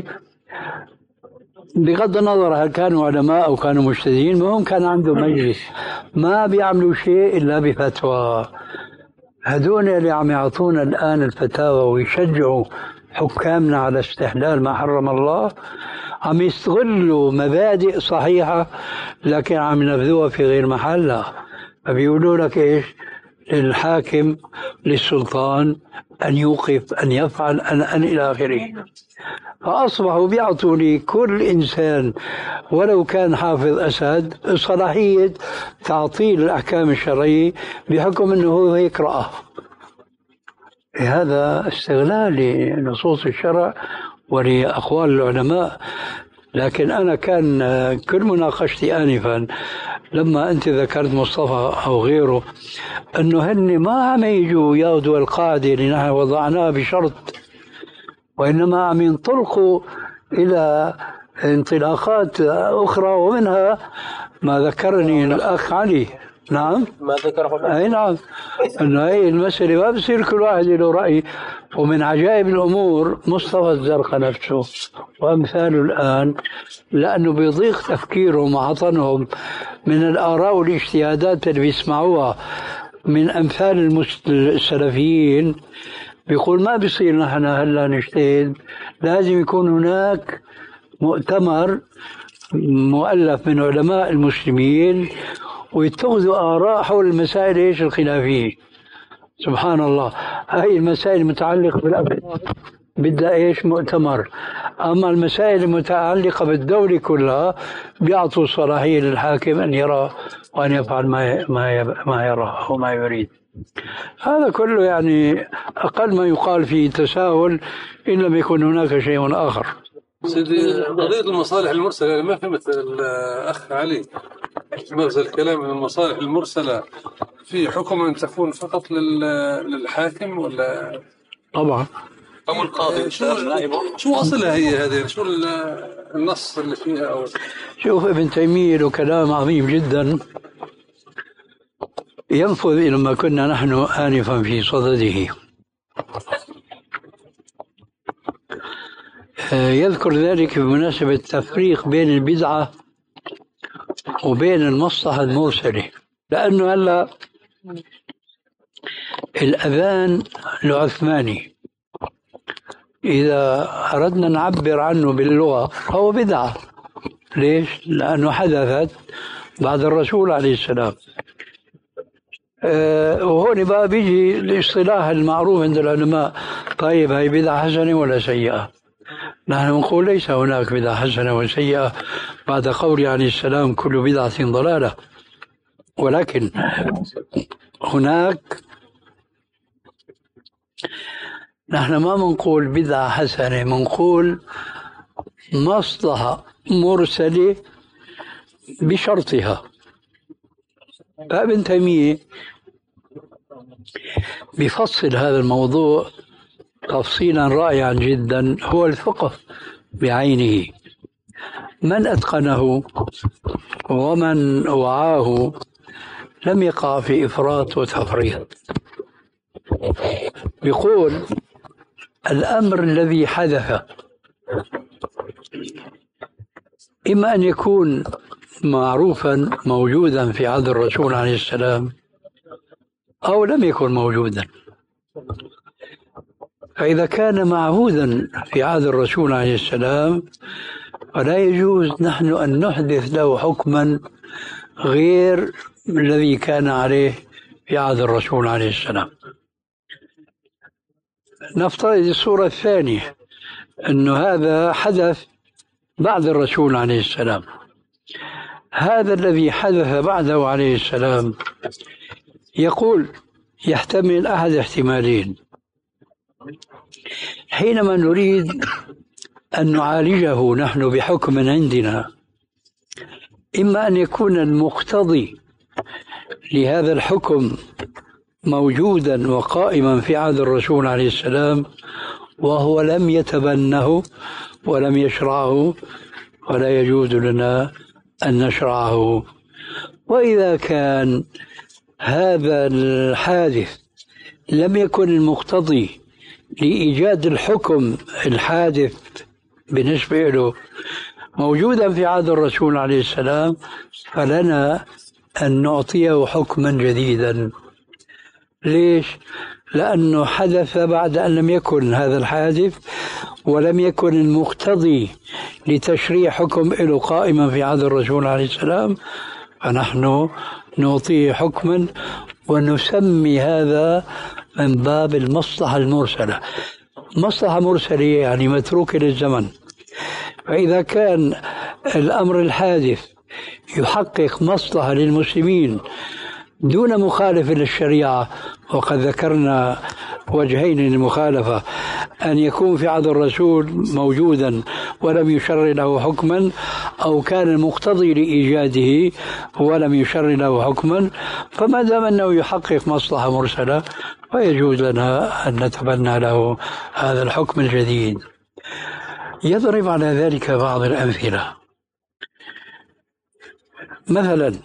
بغض النظر هل كانوا علماء أو كانوا مجتهدين، المهم كان عنده مجلس ما بيعملوا شيء إلا بفتوى. هذول اللي عم يعطونا الآن الفتاوى ويشجعوا حكامنا على استحلال ما حرم الله عم يستغلوا مبادئ صحيحة لكن عم ينفذوها في غير محلها. فبيقولوا لك إيش؟ للحاكم للسلطان أن يوقف، أن يفعل، أن, أن إلى آخره. فأصبحوا بيعطوني كل إنسان ولو كان حافظ أسد صلاحية تعطيل الأحكام الشرعية بحكم أنه هو يقرأ. هذا استغلال لنصوص الشرع ولأقوال العلماء. لكن أنا كان كل مناقشتي آنفا لما أنت ذكرت مصطفى أو غيره أنه هن ما عم يجوا ياخذوا القاعدة اللي نحن وضعناها بشرط، وإنما عم ينطلقوا إلى انطلاقات أخرى، ومنها ما ذكرني الأخ علي. نعم ما ذكره. أي نعم، أنه هي المسألة ما بصير كل واحد له رأي. ومن عجائب الأمور مصطفى الزرقاء نفسه وأمثاله الآن، لأنه بيضيق تفكيرهم وعطنهم من الآراء والاجتهادات اللي بيسمعوها من أمثال السلفيين، بيقول ما بيصير نحن هلا نجتهد، لازم يكون هناك مؤتمر مؤلف من علماء المسلمين ويتخذوا آراء حول المسائل ايش الخلافية. سبحان الله، هاي المسائل المتعلقة بالأفراد بدها ايش مؤتمر، أما المسائل المتعلقة بالدولة كلها بيعطوا صلاحية للحاكم أن يرى وأن يفعل ما ما يرى أو ما يريد. هذا كله يعني أقل ما يقال فيه تساهل إن لم يكن هناك شيء آخر. سيدي، قضية المصالح المرسلة ما فهمت الأخ علي مغزى الكلام. المصالح المرسلة في حكم أن تكون فقط للحاكم ولا؟ طبعا. أو القاضي. شو شو أصلها هي هذه؟ شو النص اللي فيها؟ أو شوف، ابن تيمية له كلام عظيم جدا ينفذ إلى ما كنا نحن آنفا في صدده. يذكر ذلك بمناسبة التفريق بين البدعة وبين المصلحة المرسلة، لأنه هلا الأذان العثماني إذا أردنا نعبر عنه باللغة هو بدعة. ليش؟ لأنه حدثت بعد الرسول عليه السلام. أه وهون بقى بيجي الاصطلاح المعروف عند العلماء، طيب هاي بدعة حسنة ولا سيئة؟ نحن نقول ليس هناك بدعة حسنة وسيئة بعد قول عليه السلام كل بدعة ضلالة، ولكن هناك نحن ما منقول بدعة حسنة، منقول مصلحة مرسلة بشرطها. فابن تيمية بيفصل هذا الموضوع تفصيلا رائعا جدا، هو الفقه بعينه. من أتقنه ومن وعاه لم يقع في إفراط وتفريط. يقول الأمر الذي حدث إما أن يكون معروفا موجودا في عهد الرسول عليه السلام أو لم يكن موجودا. فإذا كان معهودا في عهد الرسول عليه السلام فلا يجوز نحن أن نحدث له حكما غير الذي كان عليه في عهد الرسول عليه السلام. نفترض الصورة الثانية أنه هذا حدث بعد الرسول عليه السلام. هذا الذي حدث بعده عليه السلام يقول يحتمل أحد احتمالين. حينما نريد أن نعالجه نحن بحكم عندنا، إما أن يكون المقتضي لهذا الحكم موجودا وقائما في عهد الرسول عليه السلام وهو لم يتبنه ولم يشرعه، ولا يجوز لنا أن نشرعه. وإذا كان هذا الحادث لم يكن المقتضي لإيجاد الحكم الحادث بالنسبة له موجودا في عهد الرسول عليه السلام، فلنا أن نعطيه حكما جديدا. ليش؟ لأنه حدث بعد أن لم يكن هذا الحادث ولم يكن المقتضي لتشريع حكم له قائما في عهد الرسول عليه السلام، فنحن نعطيه حكما ونسمي هذا من باب المصلحة المرسلة. مصلحة مرسلة يعني متروكة للزمن. فإذا كان الأمر الحادث يحقق مصلحة للمسلمين دون مخالفة للشريعة، وقد ذكرنا وجهين للمخالفة: أن يكون في عهد الرسول موجودا ولم يشرع له حكما، أو كان المقتضي لإيجاده ولم يشرع له حكما. فما دام أنه يحقق مصلحة مرسلة فيجوز لنا أن نتبنى له هذا الحكم الجديد. يضرب على ذلك بعض الأمثلة. مثلا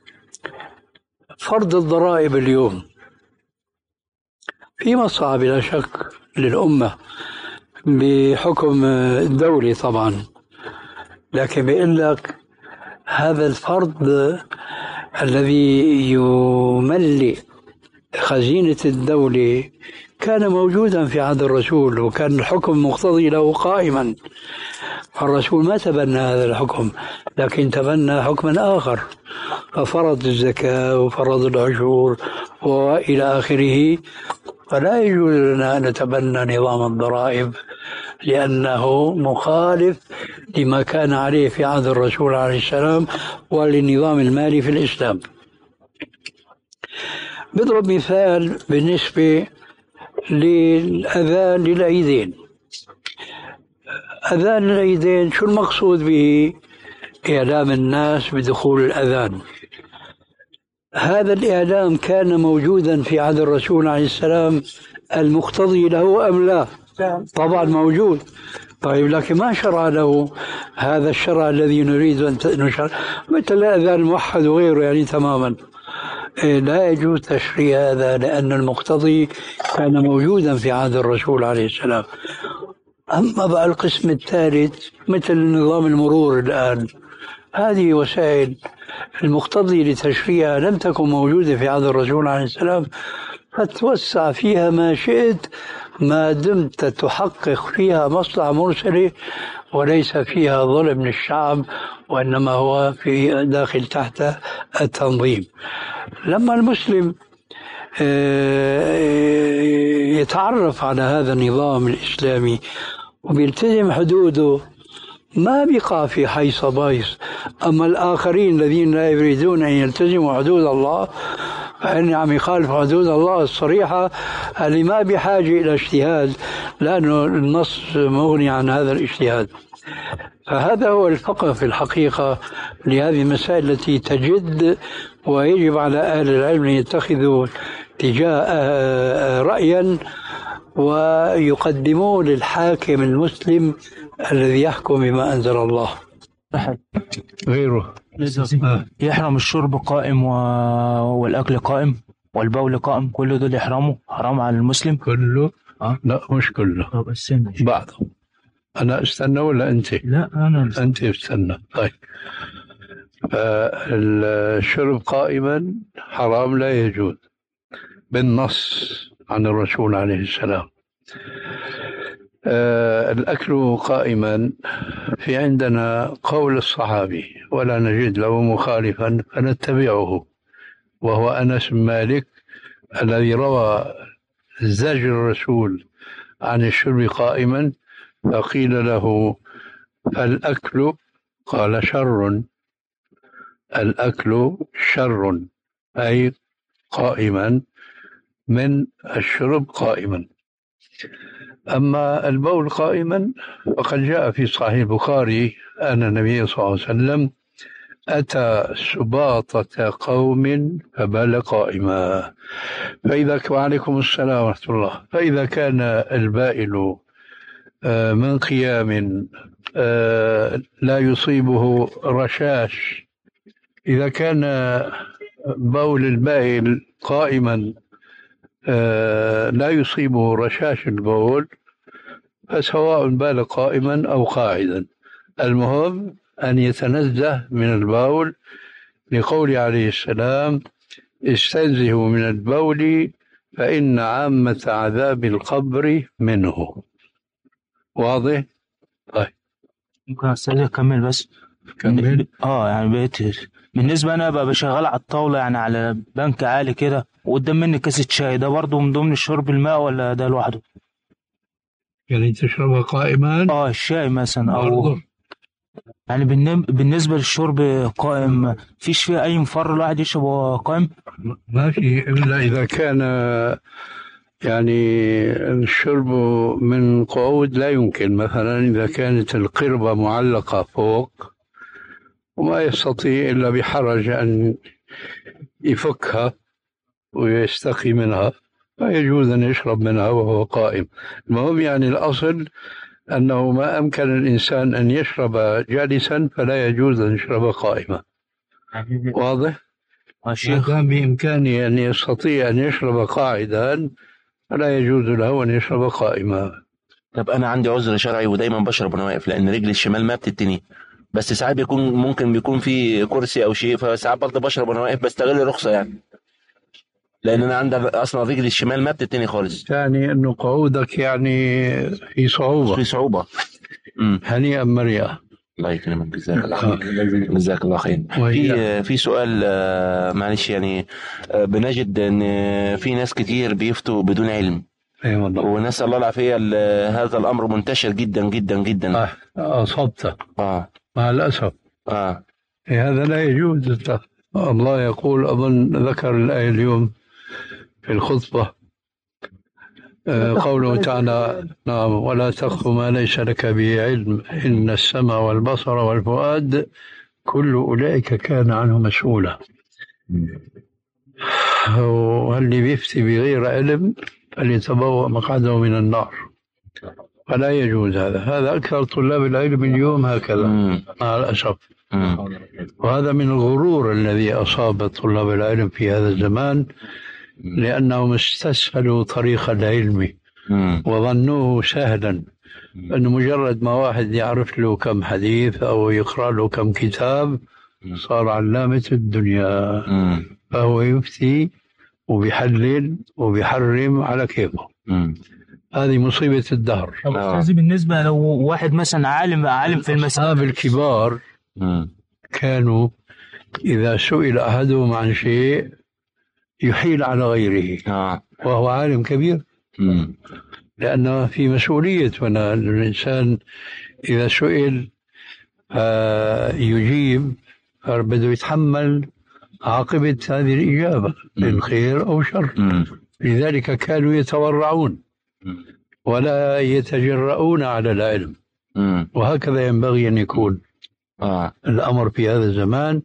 فرض الضرائب اليوم في مصلحة بلا شك للأمة بحكم الدولة طبعا، لكن بيقول لك هذا الفرض الذي يملئ خزينة الدولة كان موجودا في عهد الرسول، وكان الحكم مقتضي له قائما. الرسول ما تبنى هذا الحكم، لكن تبنى حكما آخر، ففرض الزكاة وفرض العشور وإلى آخره. فلا يجوز لنا أن نتبنى نظام الضرائب لأنه مخالف لما كان عليه في عهد الرسول عليه السلام وللنظام المالي في الإسلام. بضرب مثال بالنسبة للأذان للعيدين. أذان العيدين شو المقصود به؟ إعلام الناس بدخول الأذان. هذا الإعلام كان موجودا في عهد الرسول عليه السلام المقتضي له أم لا؟ طبعا موجود. طيب لكن ما شرع له هذا الشرع الذي نريد أن نشرع، مثل الأذان الموحد وغيره يعني تماما. لا يجوز تشريع هذا لأن المقتضي كان موجودا في عهد الرسول عليه السلام. أما بقى القسم الثالث مثل نظام المرور الآن، هذه وسائل المقتضي لتشريعها لم تكن موجودة في عهد الرسول عليه السلام، فتوسع فيها ما شئت ما دمت تحقق فيها مصلحة مرسلة وليس فيها ظلم للشعب، وإنما هو في داخل تحت التنظيم. لما المسلم يتعرف على هذا النظام الإسلامي وبيلتزم حدوده ما بيقع في حيص بايص. أما الآخرين الذين لا يريدون أن يلتزموا حدود الله فإن عم يخالفوا حدود الله الصريحة اللي ما بحاجة إلى اجتهاد، لأنه النص مغني عن هذا الاجتهاد. فهذا هو الفقه في الحقيقة لهذه المسائل التي تجد، ويجب على أهل العلم أن يتخذوا تجاه رأيا ويقدموه للحاكم المسلم الذي يحكم بما أنزل الله. غيره يحرم الشرب قائم و... والأكل قائم والبول قائم، كل دول يحرموا حرام على المسلم كله؟ أه؟ لا مش كله، طب استنى بعضه. أنا استنى ولا أنت؟ لا أنا أنت استنى. طيب الشرب قائما حرام لا يجوز بالنص عن الرسول عليه السلام. آه الأكل قائما في عندنا قول الصحابي ولا نجد له مخالفا فنتبعه، وهو أنس بن مالك الذي روى زجر الرسول عن الشرب قائما، فقيل له الأكل، قال شر، الأكل شر أي قائما من الشرب قائما. أما البول قائما فقد جاء في صحيح البخاري أن النبي صلى الله عليه وسلم أتى سباطة قوم فبال قائما. فإذا وعليكم السلام ورحمة الله. فإذا كان البائل من قيام لا يصيبه رشاش، إذا كان بول البائل قائما لا يصيبه رشاش البول فسواء بال قائما أو قاعدا، المهم أن يتنزه من البول، لقول عليه السلام استنزهوا من البول فإن عامة عذاب القبر منه. واضح؟ طيب ممكن أستاذ أكمل بس؟ كمل. آه يعني بقيت بالنسبة أنا بقى شغال على الطاولة يعني على بنك عالي كده وقدام مني كاسة شاي، ده برضه من ضمن الشرب الماء ولا ده لوحده؟ يعني تشربها قائما؟ اه الشاي مثلا أو برضه يعني بالنم- بالنسبة للشرب قائم فيش فيه أي مفر الواحد يشربه قائم؟ ما في إلا إذا كان يعني الشرب من قعود لا يمكن، مثلا إذا كانت القربة معلقة فوق وما يستطيع إلا بحرج أن يفكها ويستقي منها فيجوز أن يشرب منها وهو قائم. المهم يعني الأصل أنه ما أمكن الإنسان أن يشرب جالسا فلا يجوز أن يشرب قائما. واضح؟ ما كان بإمكانه أن يستطيع أن يشرب قاعدا فلا يجوز له أن يشرب قائما. طب انا عندي عذر شرعي ودايما بشرب وانا واقف لان رجلي الشمال ما بتتني، بس ساعات بيكون ممكن بيكون في كرسي او شيء، فساعات برضه بشرب وانا واقف بستغل رخصه يعني، لان انا عندي اصلا رجلي الشمال ما بتتني خالص. ثاني أنه قعودك يعني في صعوبة في صعوبة. امم هنيئا مريئا. الله يكرمك، جزاك الله خير. جزاك الله خير. في في سؤال آه، معلش يعني آه، بنجد ان في ناس كتير بيفتوا بدون علم، أي والله. ونسأل الله العافية. ال- هذا الأمر منتشر جدا جدا جدا. آه، أصبت اه مع الأسف. اه إيه هذا لا يجوز. الله يقول، أظن ذكر الآية اليوم في الخطبة، آه، قوله تعالى: نعم، ولا تخف ما ليس لك به علم إن السمع والبصر والفؤاد كل أولئك كان عنه مسؤولا. واللي بيفتي بغير علم فليتبوأ مقعده من النار، فلا يجوز هذا. هذا أكثر طلاب العلم اليوم هكذا مع الأسف. وهذا من الغرور الذي أصاب طلاب العلم في هذا الزمان، لأنهم استسهلوا طريق العلم وظنوه سهلا، أنه مجرد ما واحد يعرف له كم حديث أو يقرأ له كم كتاب صار علامة الدنيا، فهو يفتي وبيحلل وبيحرم على كيفه. هذه مصيبة الدهر. طب أستاذي بالنسبة لو واحد مثلا عالم عالم في المسألة، الأصحاب الكبار كانوا إذا سئل أحدهم عن شيء يحيل على غيره وهو عالم كبير، لأنه في مسؤولية. وأنا الإنسان إذا سئل يجيب بده يتحمل عاقبة هذه الإجابة إن خير أو شر. لذلك كانوا يتورعون ولا يتجرؤون على العلم، وهكذا ينبغي أن يكون الأمر في هذا الزمان.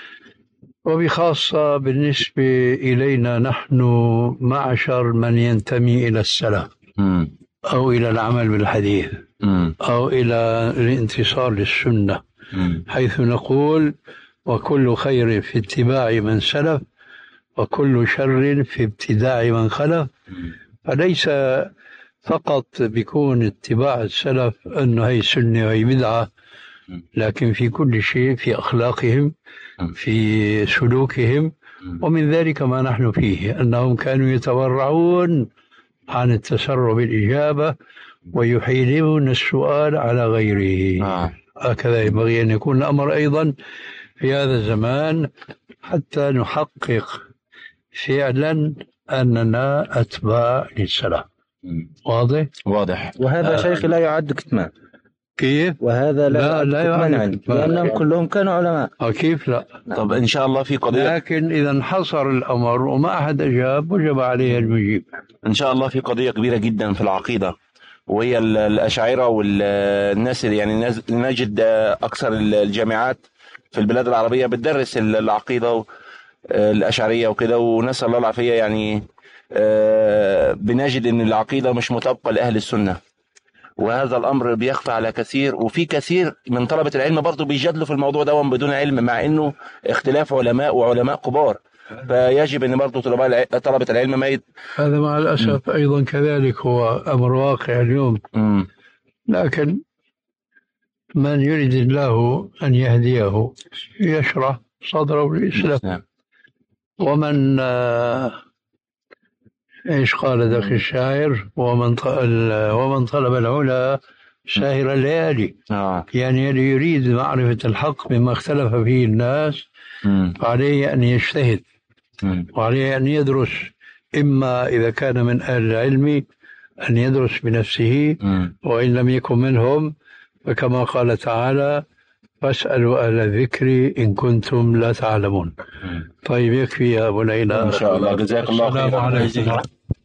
وبخاصة بالنسبة إلينا نحن معشر من ينتمي إلى السلف أو إلى العمل بالحديث أو إلى الانتصار للسنة، حيث نقول: وكل خير في اتباع من سلف وكل شر في ابتداع من خلف. فليس فقط بيكون اتباع السلف أنه هي سنة وهي بدعة، لكن في كل شيء، في أخلاقهم، في سلوكهم. ومن ذلك ما نحن فيه، أنهم كانوا يتورعون عن التسرع بالإجابة ويحيلون السؤال على غيره. هكذا ينبغي أن يكون الأمر أيضا في هذا الزمان، حتى نحقق فعلا أننا أتباع للسلف. واضح؟ واضح. وهذا آه. شيخ لا يعد كتمان. كيف؟ وهذا لا, لا, لا يعد كتمان، لأنهم كلهم كانوا علماء. أو كيف لا؟ طب إن شاء الله في قضية، لكن إذا انحصر الأمر وما أحد أجاب وجب عليه المجيب. إن شاء الله في قضية كبيرة جدا في العقيدة، وهي الأشاعرة والناس. يعني نجد أكثر الجامعات في البلاد العربية بتدرس العقيدة الأشعرية وكده، ونسأل الله العافية. يعني بنجد أن العقيدة مش مطابقة لأهل السنة، وهذا الأمر بيخفى على كثير. وفي كثير من طلبة العلم برضو بيجادلوا في الموضوع ده بدون علم، مع أنه اختلاف علماء وعلماء كبار. فيجب أن برضو طلبة العلم ما يت... هذا مع الأسف م. أيضا كذلك هو أمر واقع اليوم. م. لكن من يريد الله أن يهديه يشرح صدره للإسلام. ومن ايش قال ذاك الشاعر: ومن ومن طلب العلا ساهر الليالي. آه. يعني اللي يريد معرفة الحق مما اختلف فيه الناس مم. فعليه أن يجتهد مم. وعليه أن يدرس، إما إذا كان من أهل العلم أن يدرس بنفسه، مم. وإن لم يكن منهم فكما قال تعالى فاسألوا أهل الذكر إن كنتم لا تعلمون. طيب يكفي يا أبو ليلى. إن شاء الله، جزاك الله خيرا. السلام عليكم.